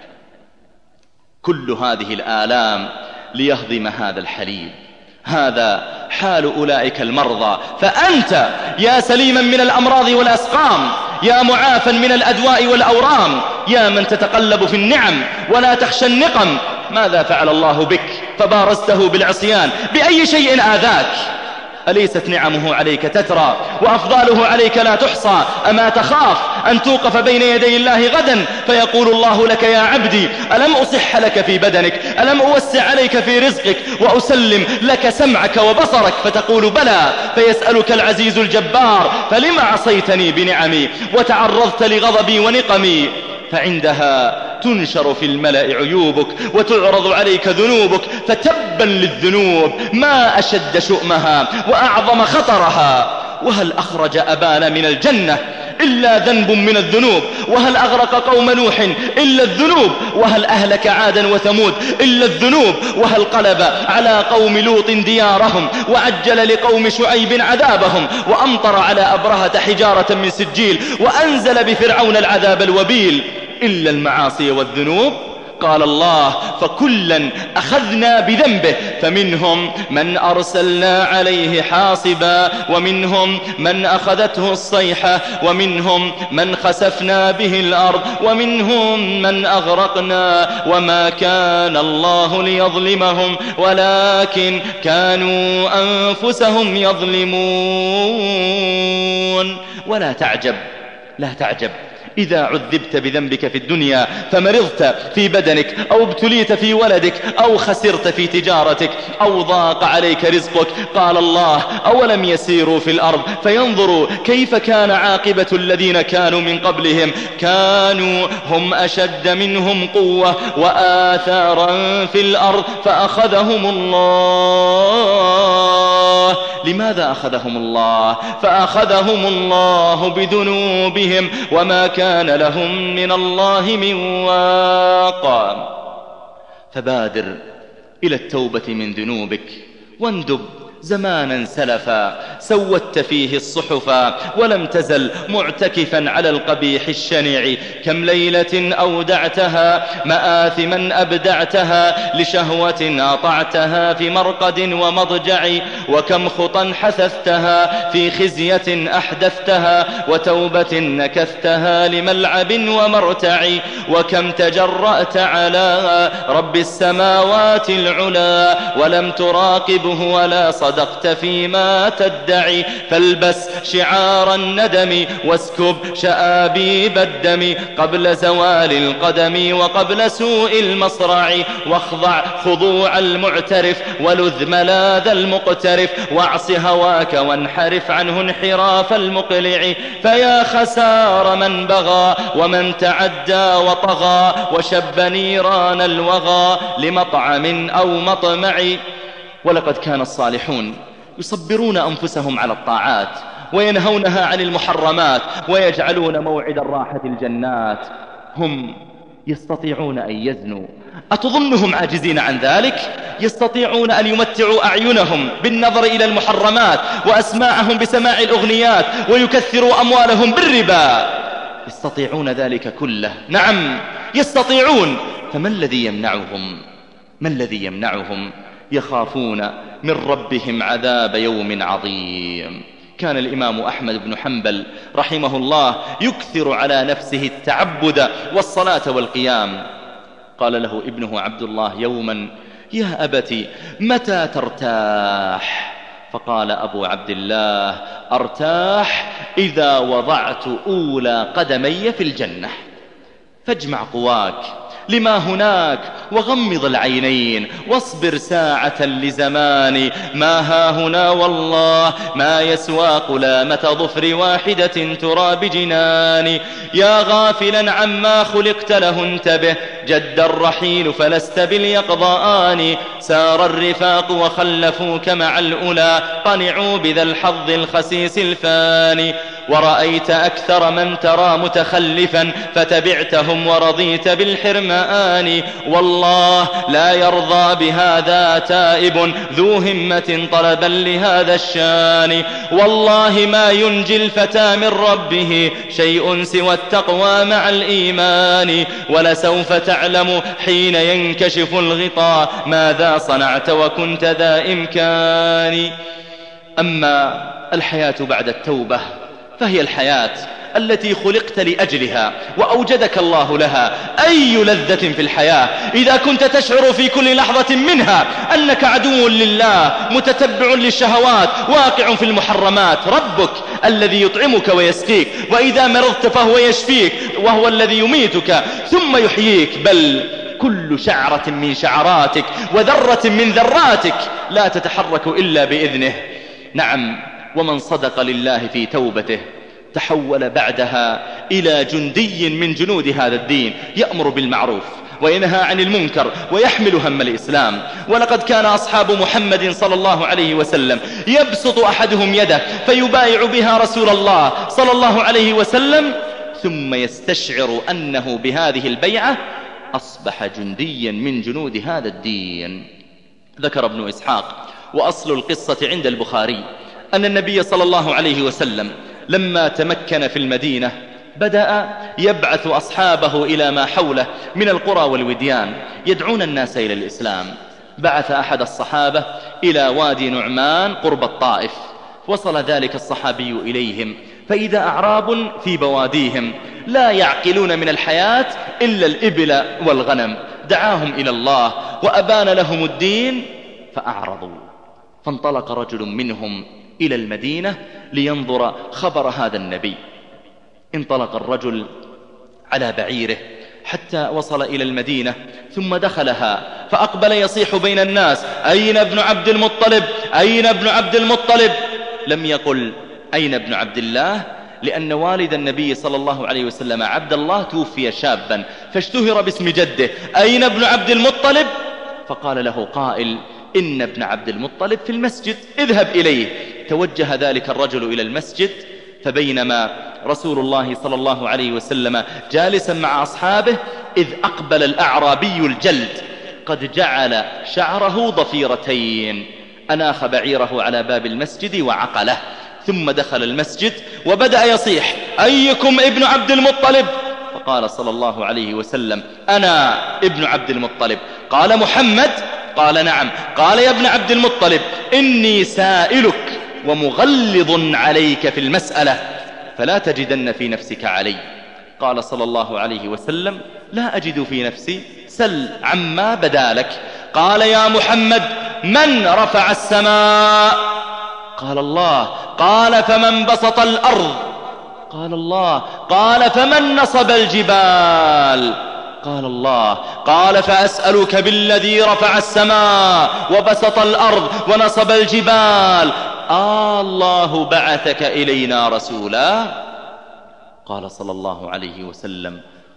Speaker 1: كل هذه الآلام ليهضم هذا الحليب. هذا حال أولئك المرضى. فأنت يا سليما من الأمراض والأسقام، يا معافا من الأدواء والأورام، يا من تتقلب في النعم ولا تخشى النقم، ماذا فعل الله بك فبارزته بالعصيان؟ بأي شيء آذاك؟ أليست نعمه عليك تترى وأفضاله عليك لا تحصى؟ أما تخاف أن توقف بين يدي الله غدا فيقول الله لك: يا عبدي ألم أصح لك في بدنك؟ ألم أوسع عليك في رزقك وأسلم لك سمعك وبصرك؟ فتقول: بلى. فيسألك العزيز الجبار: فلم عصيتني بنعمي وتعرضت لغضبي ونقمي؟ فعندها تنشر في الملأ عيوبك وتعرض عليك ذنوبك، فتبا للذنوب، ما أشد شؤمها وأعظم خطرها. وهل أخرج أبانا من الجنة إلا ذنب من الذنوب؟ وهل أغرق قوم نوح إلا الذنوب؟ وهل أهلك عادا وثمود إلا الذنوب؟ وهل قلب على قوم لوط ديارهم وعجل لقوم شعيب عذابهم وأمطر على أبرهة حجارة من سجيل وأنزل بفرعون العذاب الوبيل إلا المعاصي والذنوب؟ قال الله: فكلا أخذنا بذنبه، فمنهم من أرسلنا عليه حاصبا، ومنهم من أخذته الصيحة، ومنهم من خسفنا به الأرض، ومنهم من أغرقنا، وما كان الله ليظلمهم ولكن كانوا أنفسهم يظلمون. ولا تعجب، لا تعجب إذا عذبت بذنبك في الدنيا، فمرضت في بدنك، أو ابتليت في ولدك، أو خسرت في تجارتك، أو ضاق عليك رزقك. قال الله: أولم يسيروا في الأرض فينظروا كيف كان عاقبة الذين كانوا من قبلهم، كانوا هم أشد منهم قوة وآثارا في الأرض فأخذهم الله. لماذا أخذهم الله؟ فأخذهم الله بذنوبهم وما كان لهم من الله من واق. فبادر إلى التوبة من ذنوبك، واندب زمانا سلفا سودت فيه الصحفا ولم تزل معتكفا على القبيح الشنيع. كم ليلة أودعتها مآثما أبدعتها لشهوة أطعتها في مرقد ومضجع. وكم خطا حثثتها في خزية أحدثتها وتوبة نكثتها لملعب ومرتع. وكم تجرأت على رب السماوات العلا ولم تراقبه ولا صدقت فيما تدعي. فالبس شعار الندم واسكب شآبيب الدم قبل زوال القدم وقبل سوء المصرع. واخضع خضوع المعترف ولذ ملاذ المقترف واعص هواك وانحرف عنه انحراف المقلع. فيا خسار من بغى ومن تعدى وطغى وشب نيران الوغى لمطعم أو مطمع. ولقد كان الصالحون يصبرون أنفسهم على الطاعات وينهونها عن المحرمات ويجعلون موعد الراحة الجنات. هم يستطيعون أن يزنوا، أتظنهم عاجزين عن ذلك؟ يستطيعون أن يمتعوا أعينهم بالنظر إلى المحرمات وأسماعهم بسماع الأغنيات ويكثروا أموالهم بالربا. يستطيعون ذلك كله، نعم يستطيعون. فما الذي يمنعهم؟ ما الذي يمنعهم؟ يخافون من ربهم عذاب يوم عظيم. كان الإمام أحمد بن حنبل رحمه الله يكثر على نفسه التعبد والصلاة والقيام. قال له ابنه عبد الله يوما: يا أبت متى ترتاح؟ فقال أبو عبد الله: أرتاح إذا وضعت أولى قدمي في الجنة. فاجمع قواك لما هناك وغمض العينين واصبر ساعة لزمان ما ها هنا والله ما يسوى قلامة ظفر واحدة ترى بجنان. يا غافلا عما خلقت له انتبه جد الرحيل فلست باليقظان. سار الرفاق وخلفوك مع الأولى قنعوا بذا الحظ الخسيس الفاني. ورأيت أكثر من ترى متخلفا فتبعتهم ورضيت بالحرمان. والله لا يرضى بهذا تائب ذو همة طلبا لهذا الشان. والله ما ينجي الفتى من ربه شيء سوى التقوى مع الإيمان. ولسوف تعلم حين ينكشف الغطاء ماذا صنعت وكنت ذا إمكان. أما الحياة بعد التوبة فهي الحياة التي خلقت لأجلها وأوجدك الله لها. أي لذة في الحياة إذا كنت تشعر في كل لحظة منها أنك عدو لله متتبع للشهوات واقع في المحرمات. ربك الذي يطعمك ويسقيك وإذا مرضت فهو يشفيك وهو الذي يميتك ثم يحييك. بل كل شعرة من شعراتك وذرة من ذراتك لا تتحرك إلا بإذنه. نعم، ومن صدق لله في توبته تحول بعدها إلى جندي من جنود هذا الدين يأمر بالمعروف وينهى عن المنكر ويحمل هم الإسلام. ولقد كان أصحاب محمد صلى الله عليه وسلم يبسط أحدهم يده فيبايع بها رسول الله صلى الله عليه وسلم ثم يستشعر أنه بهذه البيعة أصبح جنديا من جنود هذا الدين. ذكر ابن إسحاق وأصل القصة عند البخاري أن النبي صلى الله عليه وسلم لما تمكن في المدينة بدأ يبعث أصحابه إلى ما حوله من القرى والوديان يدعون الناس إلى الإسلام. بعث أحد الصحابة إلى وادي نعمان قرب الطائف. وصل ذلك الصحابي إليهم فإذا أعراب في بواديهم لا يعقلون من الحياة إلا الإبل والغنم. دعاهم إلى الله وأبان لهم الدين فأعرضوا. فانطلق رجل منهم إلى المدينة لينظر خبر هذا النبي. انطلق الرجل على بعيره حتى وصل إلى المدينة ثم دخلها فأقبل يصيح بين الناس: أين ابن عبد المطلب؟ أين ابن عبد المطلب؟ لم يقل أين ابن عبد الله، لأن والد النبي صلى الله عليه وسلم عبد الله توفي شابا فاشتهر باسم جده. أين ابن عبد المطلب؟ فقال له قائل: إن ابن عبد المطلب في المسجد، اذهب إليه. توجه ذلك الرجل إلى المسجد فبينما رسول الله صلى الله عليه وسلم جالسا مع أصحابه إذ أقبل الأعرابي الجلد قد جعل شعره ضفيرتين. أناخ بعيره على باب المسجد وعقله، ثم دخل المسجد وبدأ يصيح: أيكم ابن عبد المطلب؟ فقال صلى الله عليه وسلم: أنا ابن عبد المطلب. قال: محمد؟ قال: نعم. قال: يا ابن عبد المطلب، إني سائلك ومغلظ عليك في المسألة، فلا تجدن في نفسك علي. قال صلى الله عليه وسلم: لا أجد في نفسي، سل عما بدا لك. قال: يا محمد، من رفع السماء؟ قال: الله. قال: فمن بسط الأرض؟ قال: الله. قال: فمن نصب الجبال؟ قال: الله. قال: فأسألك بالذي رفع السماء وبسط الأرض ونصب الجبال، آه الله بعثك إلينا رسولا؟ قال صلى الله عليه وسلم: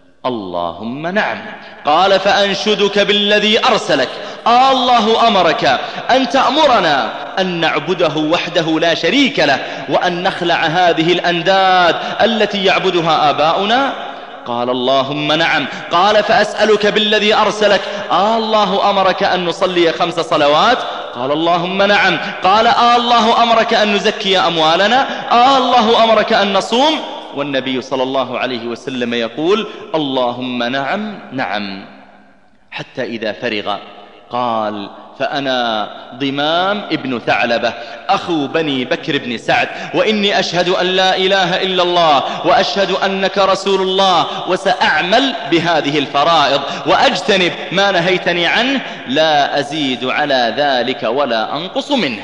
Speaker 1: اللهم نعم. قال: فأنشدك بالذي أرسلك، آه الله أمرك أن تأمرنا أن نعبده وحده لا شريك له، وأن نخلع هذه الأنداد التي يعبدها آباؤنا؟ قال: اللهم نعم. قال: فأسألك بالذي أرسلك، آه الله أمرك أن نصلي خمس صلوات؟ قال: اللهم نعم. قال: آه الله أمرك أن نزكي أموالنا؟ آه الله أمرك أن نصوم؟ والنبي صلى الله عليه وسلم يقول: اللهم نعم نعم. حتى إذا فرغ قال: فأنا ضمام ابن ثعلبة أخو بني بكر بن سعد، وإني أشهد أن لا إله إلا الله وأشهد أنك رسول الله، وسأعمل بهذه الفرائض وأجتنب ما نهيتني عنه، لا أزيد على ذلك ولا أنقص منه.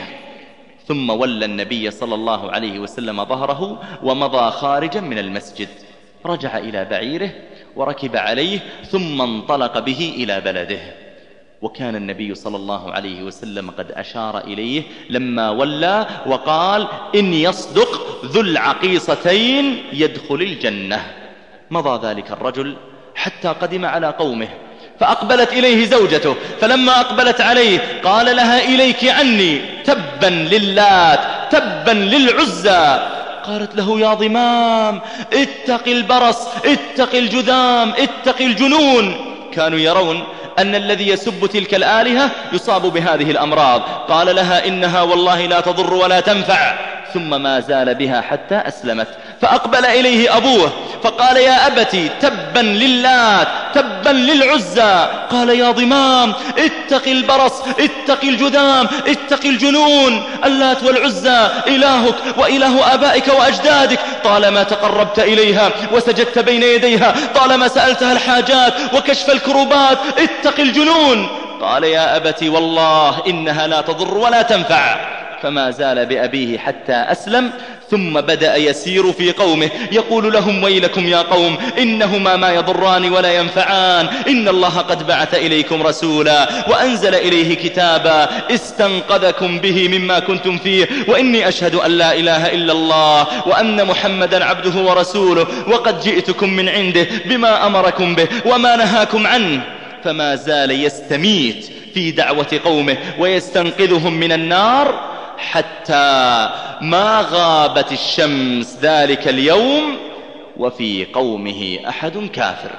Speaker 1: ثم ولى النبي صلى الله عليه وسلم ظهره ومضى خارجا من المسجد. رجع إلى بعيره وركب عليه، ثم انطلق به إلى بلده. وكان النبي صلى الله عليه وسلم قد أشار إليه لما ولى وقال: إن يصدق ذو العقيصتين يدخل الجنة. مضى ذلك الرجل حتى قدم على قومه، فأقبلت إليه زوجته، فلما أقبلت عليه قال لها: إليك عني، تبا للات، تبا للعزى. قالت له: يا ضمام، اتق البرص، اتق الجذام، اتق الجنون. كانوا يرون أن الذي يسب تلك الآلهة يصاب بهذه الأمراض. قال لها: إنها والله لا تضر ولا تنفع. ثم ما زال بها حتى أسلمت. فأقبل إليه أبوه فقال: يا أبتي، تبا للات، تبا للعزى. قال: يا ضمام، اتق البرص، اتق الجذام، اتق الجنون. اللات والعزى إلهك وإله آبائك وأجدادك، طالما تقربت إليها وسجدت بين يديها، طالما سألتها الحاجات وكشف الكروبات، اتق الجنون. قال: يا أبتي، والله إنها لا تضر ولا تنفع. فما زال بأبيه حتى أسلم. ثم بدأ يسير في قومه يقول لهم: ويلكم يا قوم، إنهما ما يضران ولا ينفعان، إن الله قد بعث إليكم رسولا وأنزل إليه كتابا استنقذكم به مما كنتم فيه، وإني أشهد أن لا إله إلا الله وأن محمدا عبده ورسوله، وقد جئتكم من عنده بما أمركم به وما نهاكم عنه. فما زال يستميت في دعوة قومه ويستنقذهم من النار حتى ما غابت الشمس ذلك اليوم وفي قومه أحد كافر.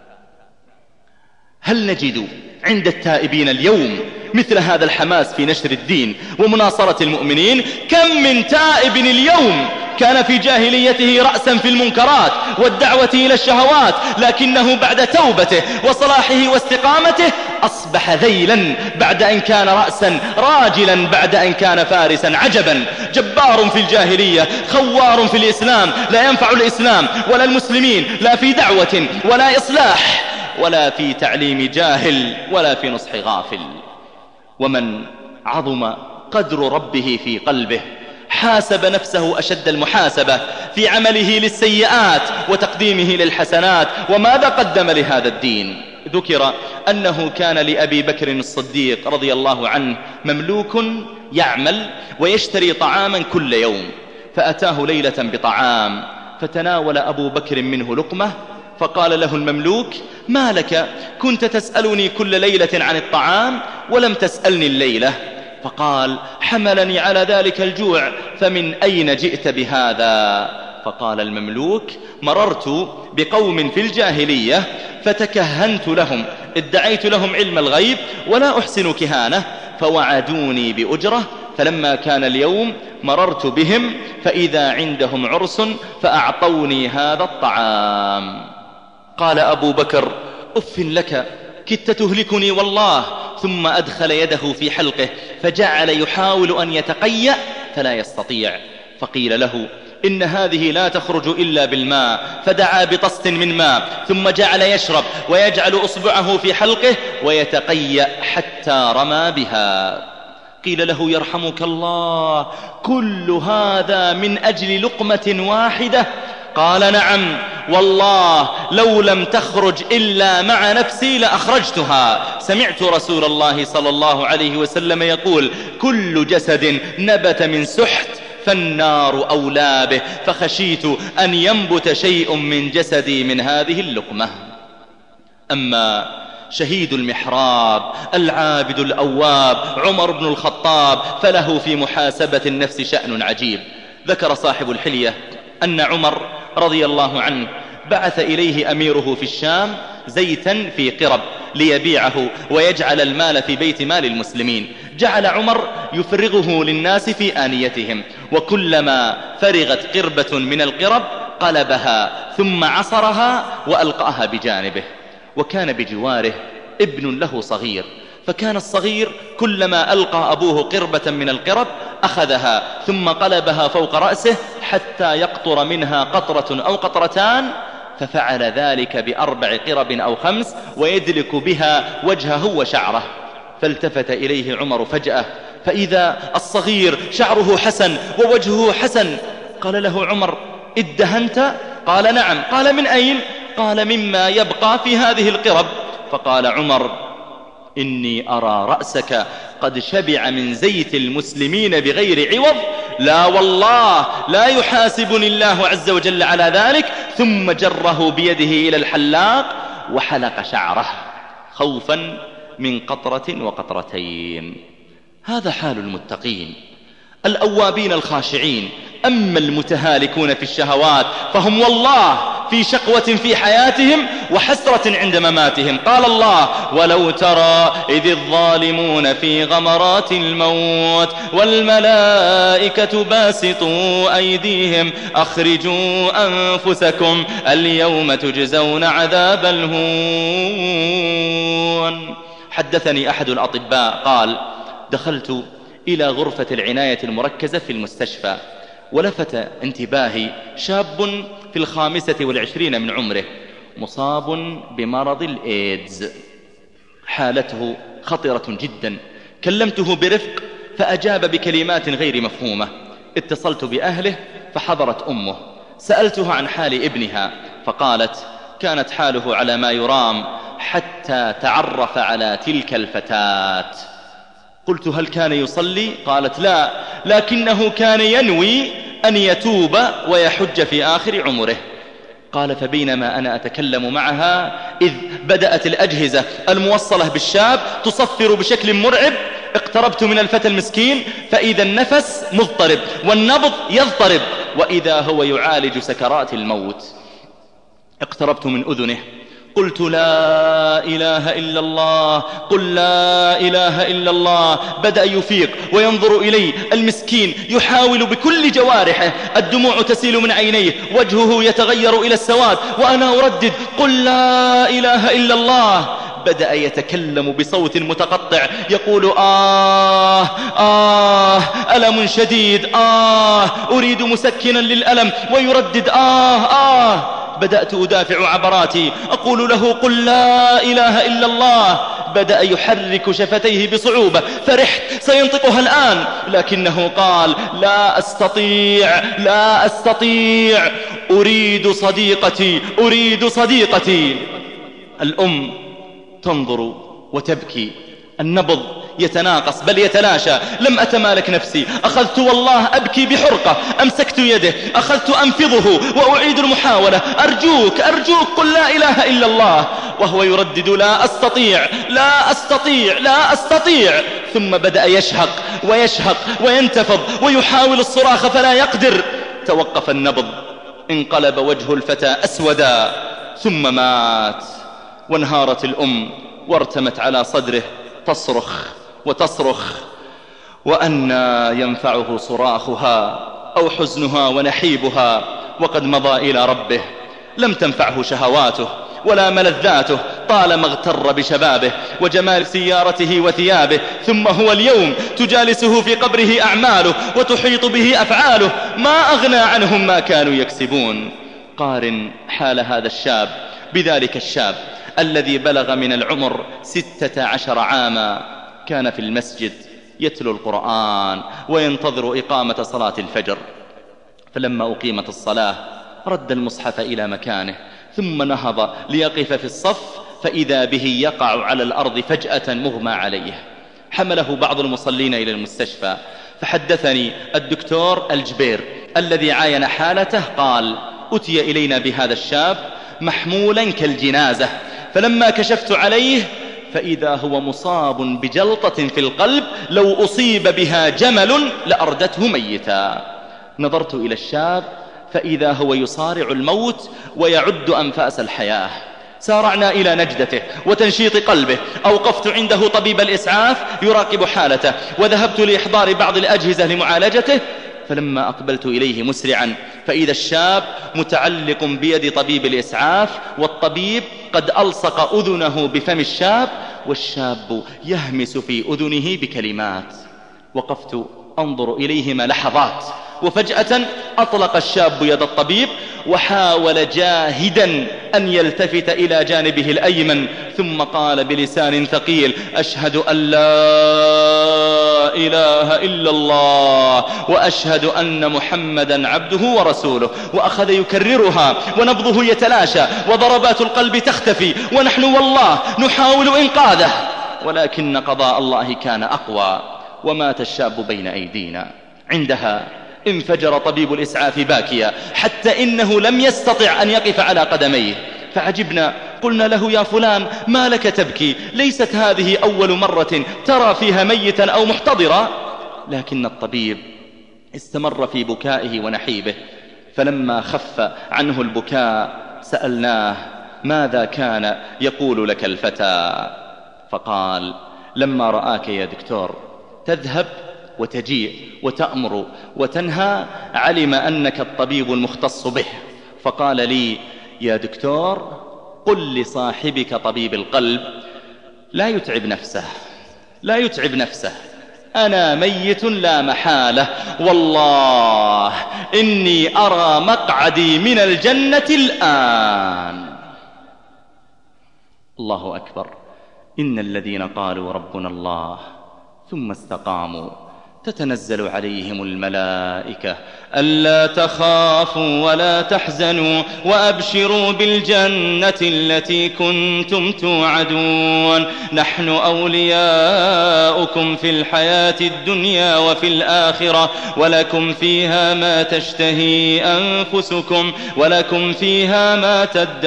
Speaker 1: هل نجد عند التائبين اليوم مثل هذا الحماس في نشر الدين ومناصرة المؤمنين؟ كم من تائب اليوم كان في جاهليته رأسا في المنكرات والدعوة إلى الشهوات، لكنه بعد توبته وصلاحه واستقامته أصبح ذيلا بعد أن كان رأسا، راجلا بعد أن كان فارسا. عجبا، جبار في الجاهلية، خوار في الإسلام، لا ينفع الإسلام ولا المسلمين، لا في دعوة ولا إصلاح ولا في تعليم جاهل ولا في نصح غافل. ومن عظم قدر ربه في قلبه حاسب نفسه أشد المحاسبة في عمله للسيئات وتقديمه للحسنات. وماذا قدم لهذا الدين؟ ذكر أنه كان لأبي بكر الصديق رضي الله عنه مملوك يعمل ويشتري طعاما كل يوم، فأتاه ليلة بطعام، فتناول أبو بكر منه لقمة، فقال له المملوك: ما لك؟ كنت تسألني كل ليلة عن الطعام ولم تسألني الليلة. فقال: حملني على ذلك الجوع، فمن أين جئت بهذا؟ فقال المملوك: مررت بقوم في الجاهلية فتكهنت لهم، ادعيت لهم علم الغيب ولا أحسن كهانة، فوعدوني بأجرة فلما كان اليوم مررت بهم فإذا عندهم عرس فأعطوني هذا الطعام. قال أبو بكر: أف لك، كدت تهلكني والله. ثم أدخل يده في حلقه فجعل يحاول أن يتقيأ فلا يستطيع، فقيل له: إن هذه لا تخرج إلا بالماء، فدعا بطست من ماء ثم جعل يشرب ويجعل أصبعه في حلقه ويتقيأ حتى رمى بها. قيل له: يرحمك الله، كل هذا من أجل لقمة واحدة؟ قال: نعم والله، لو لم تخرج إلا مع نفسي لأخرجتها. سمعت رسول الله صلى الله عليه وسلم يقول: كل جسد نبت من سحت فالنار أولى به، فخشيت أن ينبت شيء من جسدي من هذه اللقمة. أما شهيد المحراب العابد الأواب عمر بن الخطاب فله في محاسبة النفس شأن عجيب. ذكر صاحب الحلية أن عمر رضي الله عنه بعث إليه أميره في الشام زيتا في قرب ليبيعه ويجعل المال في بيت مال المسلمين. جعل عمر يفرغه للناس في آنيتهم، وكلما فرغت قربة من القرب قلبها ثم عصرها وألقاها بجانبه. وكان بجواره ابن له صغير، فكان الصغير كلما ألقى أبوه قربة من القرب أخذها ثم قلبها فوق رأسه حتى يقطر منها قطرة أو قطرتان، ففعل ذلك بأربع قرب أو خمس ويدلك بها وجهه وشعره. فالتفت إليه عمر فجأة فإذا الصغير شعره حسن ووجهه حسن. قال له عمر: ادهنت؟ قال: نعم. قال: من أين؟ قال: مما يبقى في هذه القرب. فقال عمر: إني أرى رأسك قد شبع من زيت المسلمين بغير عوض، لا والله لا يحاسبني الله عز وجل على ذلك. ثم جره بيده إلى الحلاق وحلق شعره خوفا من قطرة وقطرتين. هذا حال المتقين الأوابين الخاشعين. أما المتهالكون في الشهوات فهم والله في شقوة في حياتهم وحسرة عند مماتهم. قال الله: ولو ترى إذ الظالمون في غمرات الموت والملائكة باسطوا أيديهم أخرجوا أنفسكم اليوم تجزون عذاب الهون. حدثني أحد الأطباء قال: دخلت إلى غرفة العناية المركزة في المستشفى، ولفت انتباهي شاب في الخامسة والعشرين من عمره مصاب بمرض الإيدز، حالته خطرة جدا. كلمته برفق فأجاب بكلمات غير مفهومة. اتصلت بأهله فحضرت أمه، سألته عن حال ابنها فقالت: كانت حاله على ما يرام حتى تعرف على تلك الفتاة. قلت: هل كان يصلي؟ قالت: لا، لكنه كان ينوي أن يتوب ويحج في آخر عمره. قال: فبينما أنا أتكلم معها إذ بدأت الأجهزة الموصلة بالشاب تصفر بشكل مرعب. اقتربت من الفتى المسكين فإذا النفس مضطرب والنبض يضطرب وإذا هو يعالج سكرات الموت. اقتربت من أذنه قلت: لا إله إلا الله، قل لا إله إلا الله. بدأ يفيق وينظر إلي المسكين يحاول بكل جوارحه، الدموع تسيل من عينيه، وجهه يتغير إلى السواد، وأنا أردد: قل لا إله إلا الله. بدأ يتكلم بصوت متقطع يقول: آه آه ألم شديد، آه أريد مسكنا للألم، ويردد: آه آه. بدأت أدافع عبراتي أقول له: قل لا إله إلا الله. بدأ يحرك شفتيه بصعوبة، فرحت سينطقها الآن، لكنه قال: لا أستطيع لا أستطيع، أريد صديقتي أريد صديقتي. الأم تنظر وتبكي، النبض يتناقص بل يتلاشى. لم أتمالك نفسي، أخذت والله أبكي بحرقة، أمسكت يده، أخذت أنفضه وأعيد المحاولة: أرجوك أرجوك قل لا إله إلا الله. وهو يردد: لا أستطيع لا أستطيع لا أستطيع. ثم بدأ يشهق ويشهق وينتفض ويحاول الصراخ فلا يقدر. توقف النبض، انقلب وجه الفتى أسودا ثم مات. وانهارت الأم وارتمت على صدره تصرخ وتصرخ: وأنى ينفعه صراخها أو حزنها ونحيبها وقد مضى إلى ربه. لم تنفعه شهواته ولا ملذاته طالما اغتر بشبابه وجمال سيارته وثيابه، ثم هو اليوم تجالسه في قبره أعماله وتحيط به أفعاله، ما أغنى عنهم ما كانوا يكسبون. قارن حال هذا الشاب بذلك الشاب الذي بلغ من العمر ستة عشر عاما، كان في المسجد يتلو القرآن وينتظر إقامة صلاة الفجر، فلما أقيمت الصلاة رد المصحف إلى مكانه ثم نهض ليقف في الصف، فإذا به يقع على الأرض فجأة مغمى عليه. حمله بعض المصلين إلى المستشفى، فحدثني الدكتور الجبير الذي عاين حالته قال: أتي إلينا بهذا الشاب محمولا كالجنازة، فلما كشفت عليه فإذا هو مصاب بجلطة في القلب لو أصيب بها جمل لأردته ميتا. نظرت إلى الشاب فإذا هو يصارع الموت ويعد أنفاس الحياة. سارعنا إلى نجدته وتنشيط قلبه، أوقفت عنده طبيب الإسعاف يراقب حالته، وذهبت لإحضار بعض الأجهزة لمعالجته. فلما أقبلت إليه مسرعا فإذا الشاب متعلق بيد طبيب الإسعاف، والطبيب قد ألصق أذنه بفم الشاب، والشاب يهمس في أذنه بكلمات. وقفت أنظر إليهما لحظات، وفجأة أطلق الشاب يد الطبيب وحاول جاهدا أن يلتفت إلى جانبه الأيمن، ثم قال بلسان ثقيل: أشهد أن لا إله إلا الله وأشهد أن محمدا عبده ورسوله. وأخذ يكررها ونبضه يتلاشى وضربات القلب تختفي، ونحن والله نحاول إنقاذه، ولكن قضاء الله كان أقوى، ومات الشاب بين أيدينا. عندها انفجر طبيب الإسعاف باكيا، حتى إنه لم يستطع أن يقف على قدميه. فعجبنا، قلنا له: يا فلان ما لك تبكي؟ ليست هذه أول مرة ترى فيها ميتا أو محتضرا. لكن الطبيب استمر في بكائه ونحيبه، فلما خف عنه البكاء سألناه: ماذا كان يقول لك الفتى؟ فقال: لما رآك يا دكتور تذهب وتجيء وتأمر وتنهى علم أنك الطبيب المختص به، فقال لي: يا دكتور قل لصاحبك طبيب القلب لا يتعب نفسه، لا يتعب نفسه، أنا ميت لا محالة، والله إني أرى مقعدي من الجنة الآن. الله أكبر. إن الذين قالوا ربنا الله ثم استقاموا تتنزل عليهم الملائكة ألا تخافوا ولا تحزنوا وأبشروا بالجنة التي كنتم توعدون، نحن أولياؤكم في الحياة الدنيا وفي الآخرة، ولكم فيها ما تشتهي أنفسكم ولكم فيها ما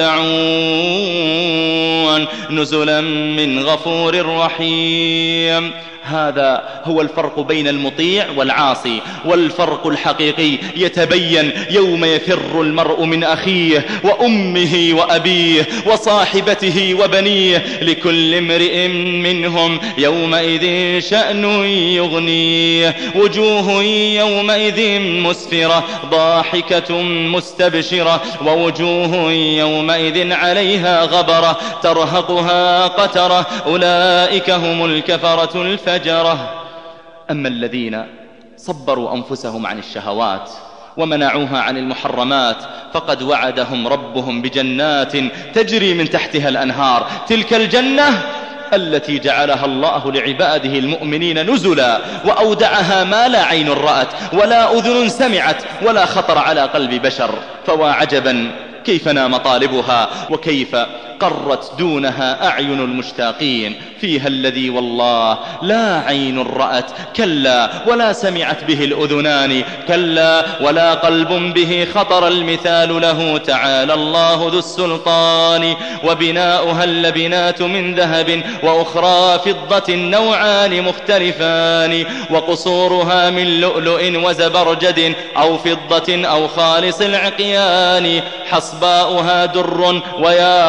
Speaker 1: تدعون، نزلا من غفور رحيم. هذا هو الفرق بين المطيع والعاصي، والفرق الحقيقي يتبين يوم يفر المرء من أخيه وأمه وأبيه وصاحبته وبنيه، لكل امرئ منهم يومئذ شأن يغنيه، وجوه يومئذ مسفرة ضاحكة مستبشرة، ووجوه يومئذ عليها غبرة ترهقها قترة، أولئك هم الكفرة الفجرة. أما الذين صبروا أنفسهم عن الشهوات ومنعوها عن المحرمات فقد وعدهم ربهم بجنات تجري من تحتها الأنهار، تلك الجنة التي جعلها الله لعباده المؤمنين نزلا، وأودعها ما لا عين رأت ولا أذن سمعت ولا خطر على قلب بشر. فوا عجبا كيف نام طالبها وكيف قرت دونها أعين المشتاقين، فيها الذي والله لا عين رأت كلا ولا سمعت به الأذنان كلا ولا قلب به خطر، المثال له تعالى الله ذو السلطان، وبناؤها اللبنات من ذهب وأخرى فضة نوعان مختلفان، وقصورها من لؤلؤ وزبرجد أو فضة أو خالص العقيان، حصباؤها در وياقوت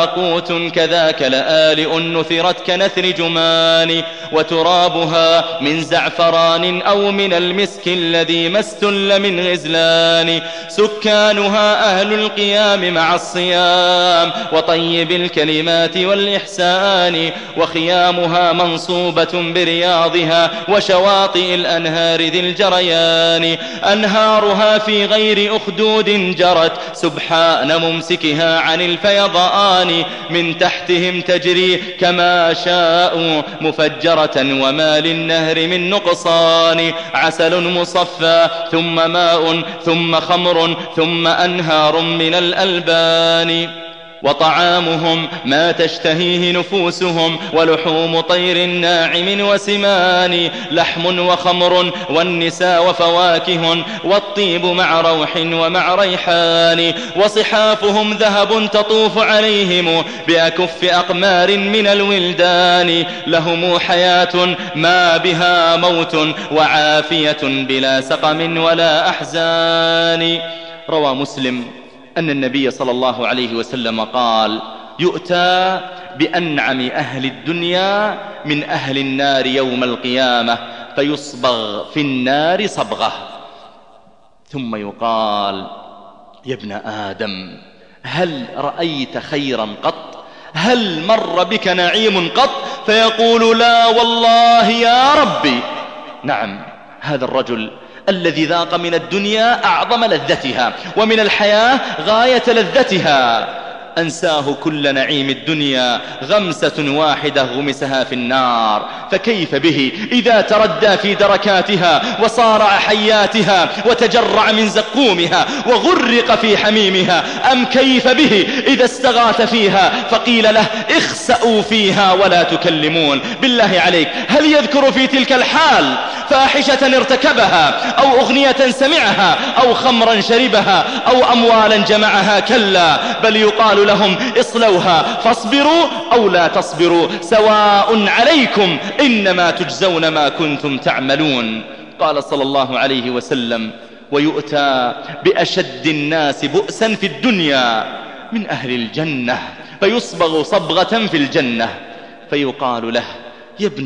Speaker 1: موت كذاك لآلئ نثرت كنثر جمان وترابها من زعفران أو من المسك الذي ما استل من غزلان سكانها أهل القيام مع الصيام وطيب الكلمات والإحسان وخيامها منصوبة برياضها وشواطئ الأنهار ذي الجريان أنهارها في غير أخدود جرت سبحان ممسكها عن الفيضان من تحتهم تجري كما شاءوا مفجرة وما للنهر من نقصان عسل مصفى ثم ماء ثم خمر ثم أنهار من الألبان وطعامهم ما تشتهيه نفوسهم ولحوم طير ناعم وسمان لحم وخمر والنساء وفواكه والطيب مع روح ومع ريحان وصحافهم ذهب تطوف عليهم بأكف أقمار من الولدان لهم حياة ما بها موت وعافية بلا سقم ولا أحزان. روى مسلم أن النبي صلى الله عليه وسلم قال يؤتى بأنعم أهل الدنيا من أهل النار يوم القيامة فيصبغ في النار صبغة ثم يقال يا ابن آدم هل رأيت خيرا قط؟ هل مر بك نعيم قط؟ فيقول لا والله يا ربي. نعم، هذا الرجل الذي ذاق من الدنيا أعظم لذتها ومن الحياة غاية لذتها أنساه كل نعيم الدنيا غمسة واحدة غمسها في النار، فكيف به إذا تردى في دركاتها وصارع حياتها وتجرع من زقومها وغرق في حميمها؟ أم كيف به إذا استغاث فيها فقيل له اخسأوا فيها ولا تكلمون؟ بالله عليك، هل يذكر في تلك الحال فاحشة ارتكبها أو أغنية سمعها أو خمرا شربها أو أموالا جمعها؟ كلا، بل يقال لهم اصلوها فاصبروا أو لا تصبروا سواء عليكم إنما تجزون ما كنتم تعملون. قال صلى الله عليه وسلم ويؤتى بأشد الناس بؤسا في الدنيا من أهل الجنة فيصبغ صبغة في الجنة فيقال له يا ابن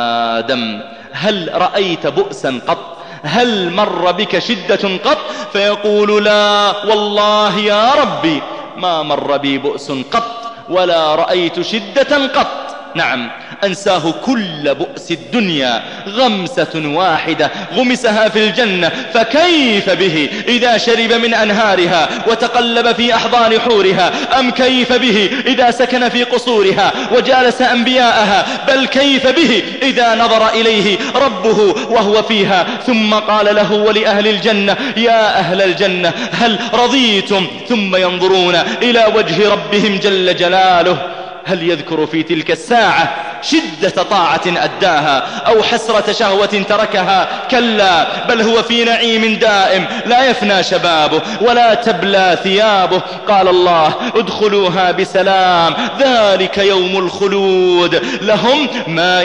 Speaker 1: آدم هل رأيت بؤسا قط؟ هل مر بك شدة قط؟ فيقول لا والله يا ربي ما مر بي بؤس قط ولا رأيت شدة قط. نعم، أنساه كل بؤس الدنيا غمسة واحدة غمسها في الجنة، فكيف به إذا شرب من أنهارها وتقلب في أحضان حورها؟ أم كيف به إذا سكن في قصورها وجالس أنبياءها؟ بل كيف به إذا نظر إليه ربه وهو فيها ثم قال له ولأهل الجنة يا أهل الجنة هل رضيتم؟ ثم ينظرون إلى وجه ربهم جل جلاله. هل يذكر في تلك الساعة شدة طاعة أداها أو حسرة شهوة تركها؟ كلا، بل هو في نعيم دائم لا يفنى شبابه ولا تبلى ثيابه. قال الله ادخلوها بسلام ذلك يوم الخلود لهم ما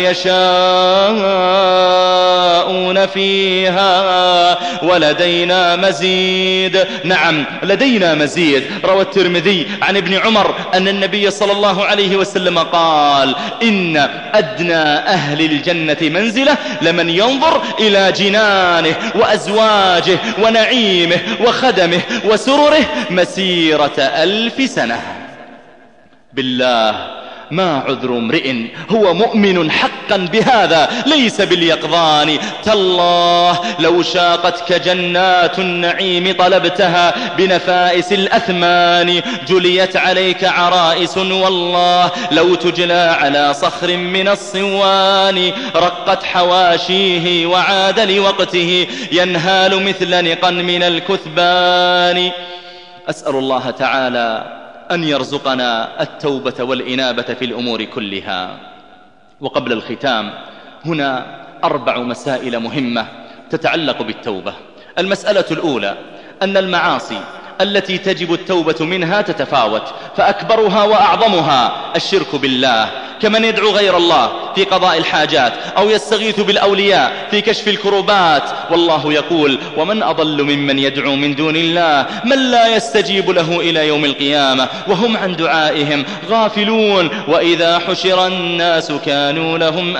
Speaker 1: يشاءون فيها ولدينا مزيد. نعم، لدينا مزيد. روى الترمذي عن ابن عمر أن النبي صلى الله عليه وسلم قال إن أدنى أهل الجنة منزلة لمن ينظر إلى جنانه وأزواجه ونعيمه وخدمه وسرره مسيرة ألف سنة. بالله ما عذر امرئ هو مؤمن حقا بهذا ليس باليقظان. تالله لو شاقتك جنات النعيم طلبتها بنفائس الأثمان جليت عليك عرائس والله لو تجلى على صخر من الصوان رقت حواشيه وعاد لوقته ينهال مثل نقا من الكثبان. أسأل الله تعالى أن يرزقنا التوبة والإنابة في الأمور كلها. وقبل الختام هنا أربع مسائل مهمة تتعلق بالتوبة. المسألة الأولى أن المعاصي التي تجب التوبة منها تتفاوت، فأكبرها وأعظمها الشرك بالله، كمن يدعو غير الله في قضاء الحاجات، أو يستغيث بالأولياء في كشف الكروبات. والله يقول: ومن أضل ممن يدعو من دون الله من لا يستجيب له إلى يوم القيامة وهم عن دعائهم غافلون. وإذا حشر الناس كانوا لهم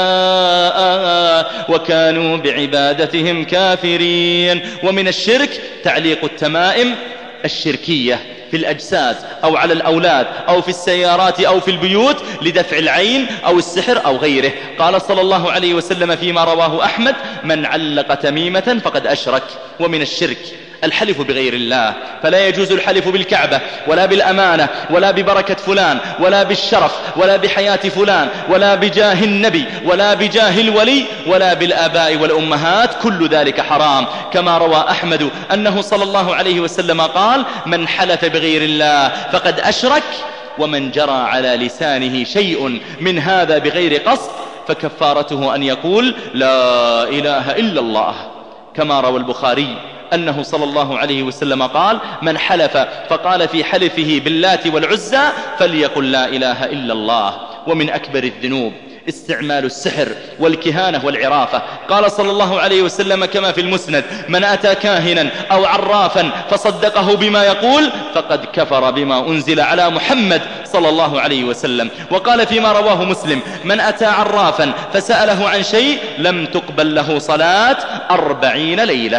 Speaker 1: أعداء وكانوا بعبادتهم كافرين. ومن الشرك تعليق التمائم الشركية في الأجساد أو على الأولاد أو في السيارات أو في البيوت لدفع العين أو السحر أو غيره. قال صلى الله عليه وسلم فيما رواه أحمد: من علق تميمة فقد أشرك. ومن الشرك الحلف بغير الله، فلا يجوز الحلف بالكعبة ولا بالأمانة ولا ببركة فلان ولا بالشرف ولا بحياة فلان ولا بجاه النبي ولا بجاه الولي ولا بالآباء والأمهات، كل ذلك حرام. كما روى أحمد أنه صلى الله عليه وسلم قال: من حلف بغير الله فقد أشرك، ومن جرى على لسانه شيء من هذا بغير قصد فكفارته أن يقول: لا إله إلا الله. كما روى البخاري أنه صلى الله عليه وسلم قال: من حلف فقال في حلفه باللات والعزى فليقل لا إله إلا الله. ومن أكبر الذنوب استعمال السحر والكهانة والعرافة. قال صلى الله عليه وسلم كما في المسند: من أتى كاهنا أو عرافا فصدقه بما يقول فقد كفر بما أنزل على محمد صلى الله عليه وسلم. وقال فيما رواه مسلم: من أتى عرافا فسأله عن شيء لم تقبل له صلاة أربعين ليلة.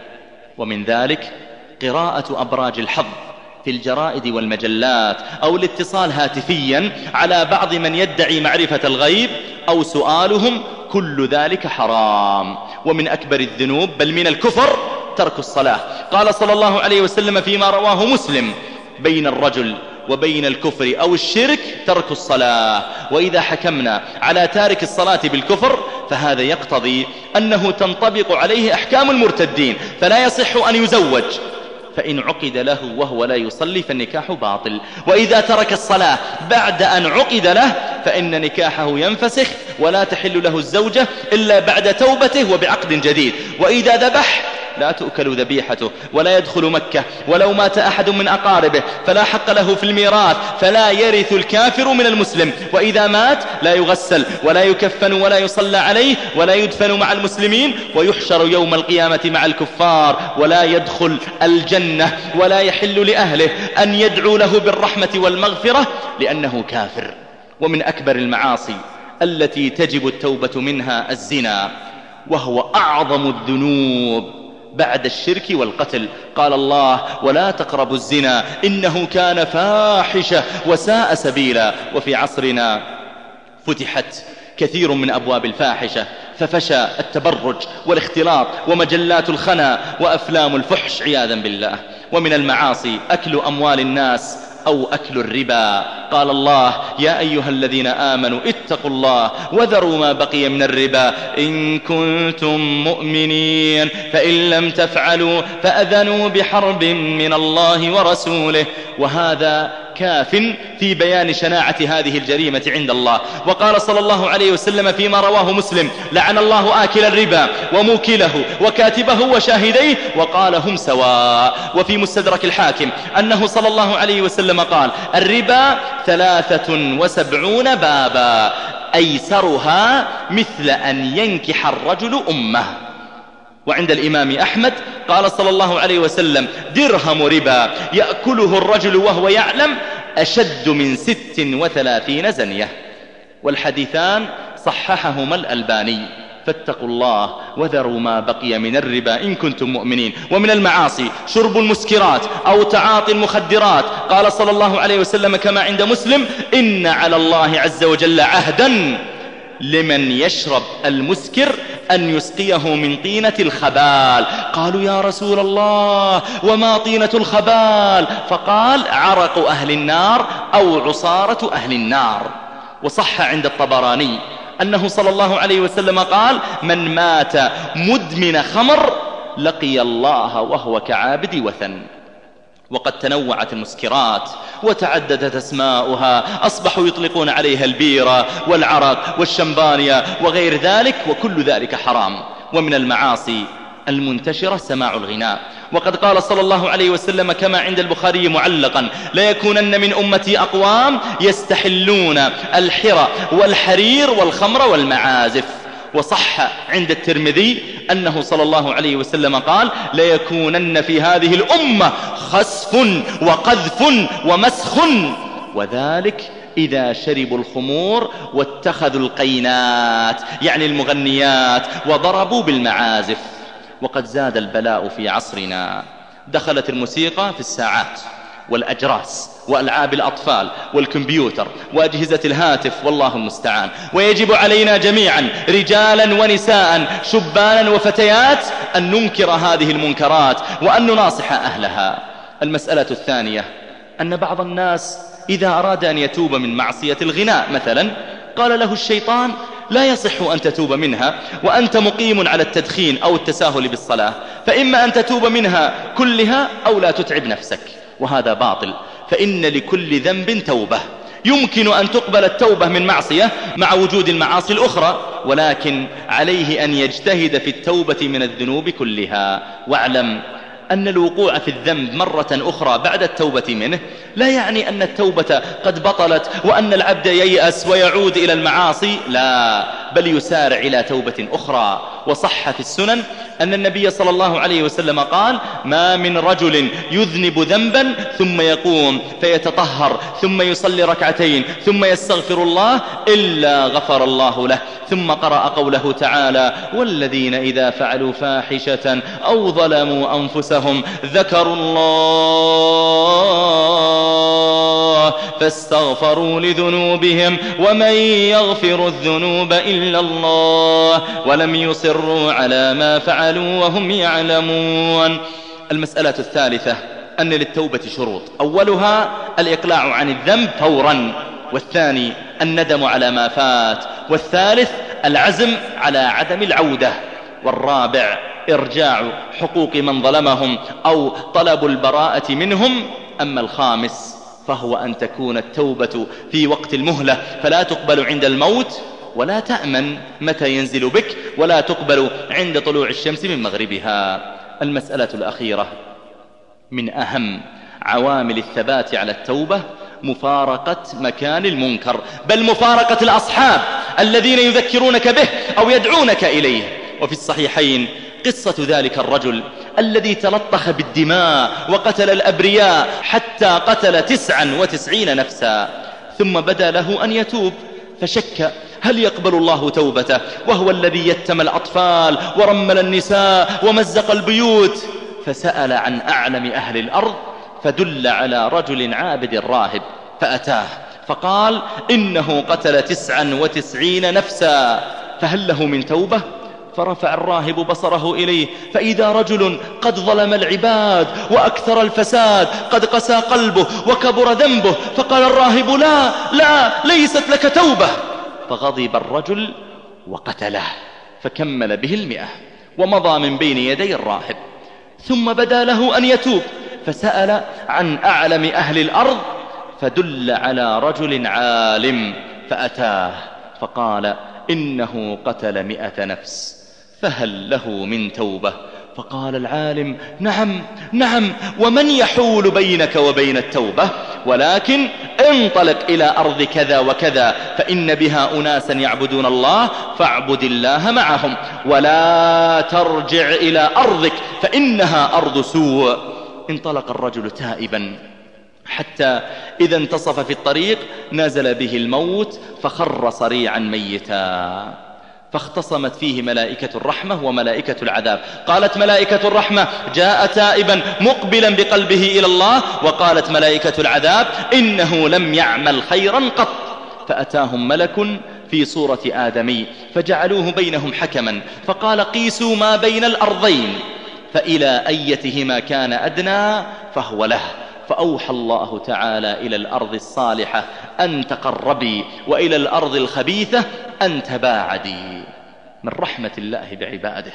Speaker 1: ومن ذلك قراءة أبراج الحظ في الجرائد والمجلات، أو الاتصال هاتفيا على بعض من يدعي معرفة الغيب أو سؤالهم، كل ذلك حرام. ومن أكبر الذنوب بل من الكفر ترك الصلاة. قال صلى الله عليه وسلم فيما رواه مسلم: بين الرجل وبين الكفر أو الشرك ترك الصلاة. وإذا حكمنا على تارك الصلاة بالكفر فهذا يقتضي أنه تنطبق عليه أحكام المرتدين، فلا يصح أن يزوج، فإن عقد له وهو لا يصلي فالنكاح باطل. وإذا ترك الصلاة بعد أن عقد له فإن نكاحه ينفسخ ولا تحل له الزوجة إلا بعد توبته وبعقد جديد. وإذا ذبح لا تؤكل ذبيحته ولا يدخل مكة، ولو مات أحد من أقاربه فلا حق له في الميراث، فلا يرث الكافر من المسلم. وإذا مات لا يغسل ولا يكفن ولا يصلى عليه ولا يدفن مع المسلمين، ويحشر يوم القيامة مع الكفار ولا يدخل الجنة، ولا يحل لأهله أن يدعوا له بالرحمة والمغفرة لأنه كافر. ومن أكبر المعاصي التي تجب التوبة منها الزنا، وهو أعظم الذنوب بعد الشرك والقتل. قال الله: ولا تقربوا الزنا إنه كان فاحشة وساء سبيلا. وفي عصرنا فتحت كثير من أبواب الفاحشة، ففشى التبرج والاختلاط ومجلات الخنا وأفلام الفحش عياذا بالله. ومن المعاصي أكل أموال الناس أو أكل الربا. قال الله: يا أيها الذين آمنوا اتقوا الله وذروا ما بقي من الربا إن كنتم مؤمنين، فإن لم تفعلوا فأذنوا بحرب من الله ورسوله. وهذا كاف في بيان شناعة هذه الجريمة عند الله. وقال صلى الله عليه وسلم فيما رواه مسلم: لعن الله آكل الربا وموكله وكاتبه وشاهديه، وقال: هم سواء. وفي مستدرك الحاكم أنه صلى الله عليه وسلم قال: الربا ثلاثة وسبعون بابا أيسرها مثل أن ينكح الرجل أمه. وعند الإمام أحمد قال صلى الله عليه وسلم: درهم ربا يأكله الرجل وهو يعلم أشد من ست وثلاثين زنية. والحديثان صححهما الألباني. فاتقوا الله وذروا ما بقي من الربا إن كنتم مؤمنين. ومن المعاصي شرب المسكرات أو تعاطي المخدرات. قال صلى الله عليه وسلم كما عند مسلم: إن على الله عز وجل عهدا لمن يشرب المسكر أن يسقيه من طينة الخبال. قالوا: يا رسول الله وما طينة الخبال؟ فقال: عرق أهل النار أو عصارة أهل النار. وصح عند الطبراني أنه صلى الله عليه وسلم قال: من مات مدمن خمر لقي الله وهو كعابد وثن. وقد تنوعت المسكرات وتعددت أسماؤها، أصبحوا يطلقون عليها البيرة والعرق والشمبانيا وغير ذلك، وكل ذلك حرام. ومن المعاصي المنتشرة سماع الغناء. وقد قال صلى الله عليه وسلم كما عند البخاري معلقا: ليكونن من أمتي أقوام يستحلون الحرى والحرير والخمر والمعازف. وصح عند الترمذي أنه صلى الله عليه وسلم قال: ليكونن في هذه الأمة خسف وقذف ومسخ، وذلك إذا شربوا الخمور واتخذوا القينات يعني المغنيات وضربوا بالمعازف. وقد زاد البلاء في عصرنا، دخلت الموسيقى في الساعات والأجراس وألعاب الأطفال والكمبيوتر وأجهزة الهاتف، والله المستعان. ويجب علينا جميعا رجالا ونساء شبانا وفتيات أن ننكر هذه المنكرات وأن نناصح أهلها. المسألة الثانية أن بعض الناس إذا أراد أن يتوب من معصية الغناء مثلا قال له الشيطان: لا يصح أن تتوب منها وأنت مقيم على التدخين أو التساهل بالصلاة، فإما أن تتوب منها كلها أو لا تتعب نفسك. وهذا باطل، فإن لكل ذنب توبة. يمكن أن تقبل التوبة من معصية مع وجود المعاصي الأخرى، ولكن عليه أن يجتهد في التوبة من الذنوب كلها. واعلم أن الوقوع في الذنب مرة أخرى بعد التوبة منه لا يعني أن التوبة قد بطلت وأن العبد ييأس ويعود إلى المعاصي، لا، بل يسارع إلى توبة أخرى. وصح في السنن أن النبي صلى الله عليه وسلم قال: ما من رجل يذنب ذنبا ثم يقوم فيتطهر ثم يصلي ركعتين ثم يستغفر الله إلا غفر الله له. ثم قرأ قوله تعالى: والذين إذا فعلوا فاحشة أو ظلموا أنفسهم ذكروا الله فاستغفروا لذنوبهم ومن يغفر الذنوب إلا الله ولم يصروا على ما فعلوا وهم يعلمون. المسألة الثالثة أن للتوبة شروط، أولها الإقلاع عن الذنب فورا، والثاني الندم على ما فات، والثالث العزم على عدم العودة، والرابع إرجاع حقوق من ظلمهم أو طلب البراءة منهم. أما الخامس فهو أن تكون التوبة في وقت المهلة، فلا تقبل عند الموت ولا تأمن متى ينزل بك، ولا تقبل عند طلوع الشمس من مغربها. المسألة الأخيرة من أهم عوامل الثبات على التوبة مفارقة مكان المنكر، بل مفارقة الأصحاب الذين يذكرونك به أو يدعونك إليه. وفي الصحيحين قصة ذلك الرجل الذي تلطخ بالدماء وقتل الأبرياء حتى قتل تسعا وتسعين نفسا، ثم بدا له أن يتوب فشك هل يقبل الله توبته وهو الذي يتم الأطفال ورمل النساء ومزق البيوت، فسأل عن أعلم أهل الأرض فدل على رجل عابد راهب فأتاه فقال: إنه قتل تسعا وتسعين نفسا فهل له من توبة؟ فرفع الراهب بصره إليه فإذا رجل قد ظلم العباد وأكثر الفساد، قد قسى قلبه وكبر ذنبه. فقال الراهب: لا لا ليست لك توبة. فغضب الرجل وقتله، فكمل به المئة ومضى من بين يدي الراهب. ثم بدا له أن يتوب فسأل عن أعلم أهل الأرض فدل على رجل عالم فأتاه فقال: إنه قتل مئة نفس فهل له من توبة؟ فقال العالم: نعم نعم، ومن يحول بينك وبين التوبة؟ ولكن انطلق إلى أرض كذا وكذا فإن بها أناسا يعبدون الله فاعبد الله معهم، ولا ترجع إلى أرضك فإنها أرض سوء. انطلق الرجل تائبا حتى إذا انتصف في الطريق نزل به الموت فخر صريعا ميتا، فاختصمت فيه ملائكة الرحمة وملائكة العذاب. قالت ملائكة الرحمة: جاء تائبا مقبلا بقلبه إلى الله، وقالت ملائكة العذاب: إنه لم يعمل خيرا قط. فأتاهم ملك في صورة آدمي فجعلوه بينهم حكما، فقال: قيسوا ما بين الأرضين فإلى أيتهما كان أدنى فهو له. فأوحى الله تعالى إلى الأرض الصالحة أن تقربي، وإلى الأرض الخبيثة أن تباعدي، من رحمة الله بعباده.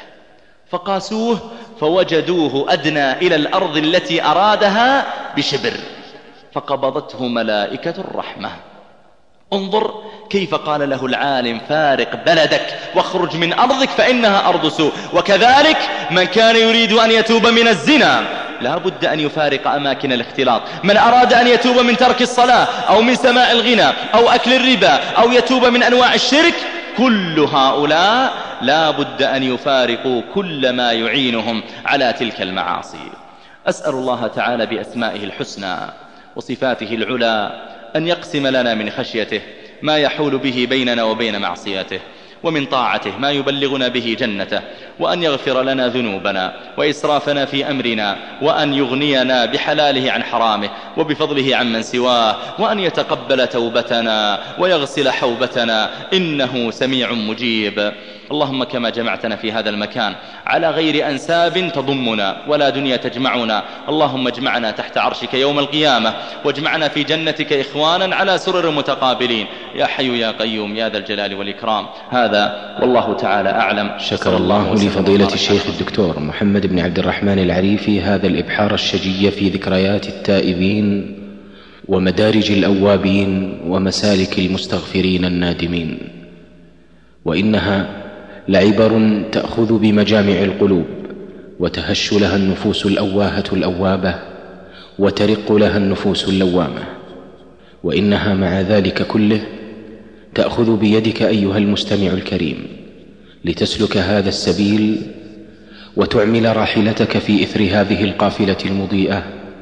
Speaker 1: فقاسوه فوجدوه أدنى إلى الأرض التي أرادها بشبر، فقبضته ملائكة الرحمة. انظر كيف قال له العالم فارق بلدك واخرج من أرضك فإنها أرض سوء. وكذلك من كان يريد أن يتوب من الزنا لا بد أن يفارق أماكن الاختلاط. من أراد أن يتوب من ترك الصلاة أو من سماع الغنى أو أكل الربا أو يتوب من أنواع الشرك، كل هؤلاء لا بد أن يفارقوا كل ما يعينهم على تلك المعاصي. أسأل الله تعالى بأسمائه الحسنى وصفاته العلى أن يقسم لنا من خشيته ما يحول به بيننا وبين معصيته، ومن طاعته ما يبلغنا به جنته، وأن يغفر لنا ذنوبنا وإسرافنا في أمرنا، وأن يغنينا بحلاله عن حرامه وبفضله عمن سواه، وأن يتقبل توبتنا ويغسل حوبتنا إنه سميع مجيب. اللهم كما جمعتنا في هذا المكان على غير أنساب تضمنا ولا دنيا تجمعنا، اللهم اجمعنا تحت عرشك يوم القيامة، واجمعنا في جنتك إخوانا على سرر متقابلين يا حي يا قيوم يا ذا الجلال والإكرام. هذا والله تعالى أعلم.
Speaker 8: شكر الله لفضيلة الشيخ الدكتور محمد بن عبد الرحمن العريفي هذا الإبحار الشجي في ذكريات التائبين ومدارج الأوابين ومسالك المستغفرين النادمين، وإنها لعبر تأخذ بمجامع القلوب وتهش لها النفوس الأواهة الأوابة وترق لها النفوس اللوامة، وإنها مع ذلك كله تأخذ بيدك أيها المستمع الكريم لتسلك هذا السبيل وتعمل راحلتك في إثر هذه القافلة المضيئة،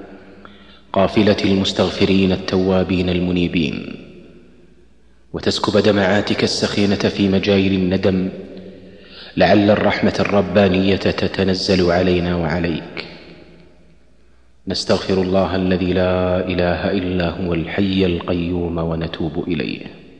Speaker 8: قافلة المستغفرين التوابين المنيبين، وتسكب دمعاتك السخينة في مجاري الندم لعل الرحمة الربانية تتنزل علينا وعليك. نستغفر الله الذي لا إله إلا هو الحي القيوم ونتوب إليه.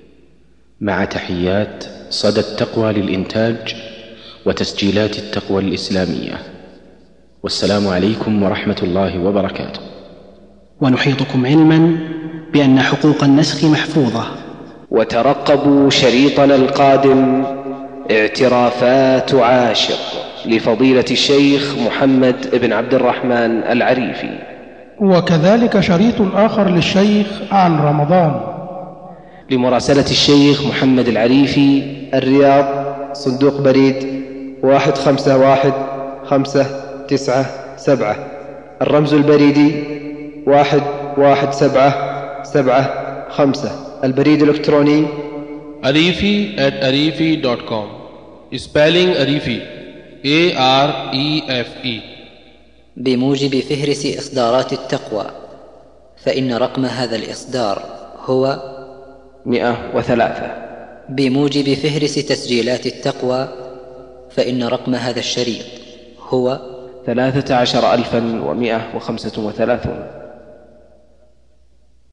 Speaker 8: مع تحيات صدى التقوى للإنتاج وتسجيلات التقوى الإسلامية، والسلام عليكم ورحمة الله وبركاته.
Speaker 9: ونحيطكم علما بأن حقوق النسخ محفوظة.
Speaker 3: وترقبوا شريطنا القادم اعترافات عاشق لفضيلة الشيخ محمد بن عبد الرحمن العريفي،
Speaker 10: وكذلك شريط آخر للشيخ عن رمضان.
Speaker 3: لمراسلة الشيخ محمد العريفي، الرياض، صندوق بريد واحد خمسة واحد خمسة تسعة سبعة، الرمز البريدي واحد واحد سبعة سبعة خمسة، البريد الإلكتروني
Speaker 11: arifi at arifi dot com. spelling arifi A R E F E.
Speaker 12: بموجب فهرس إصدارات التقوى، فإن رقم هذا الإصدار هو
Speaker 3: مئة وثلاثة.
Speaker 12: بموجب فهرس تسجيلات التقوى، فإن رقم هذا الشريط هو
Speaker 3: ثلاثة عشر ألفا ومئة وخمسة وثلاثون.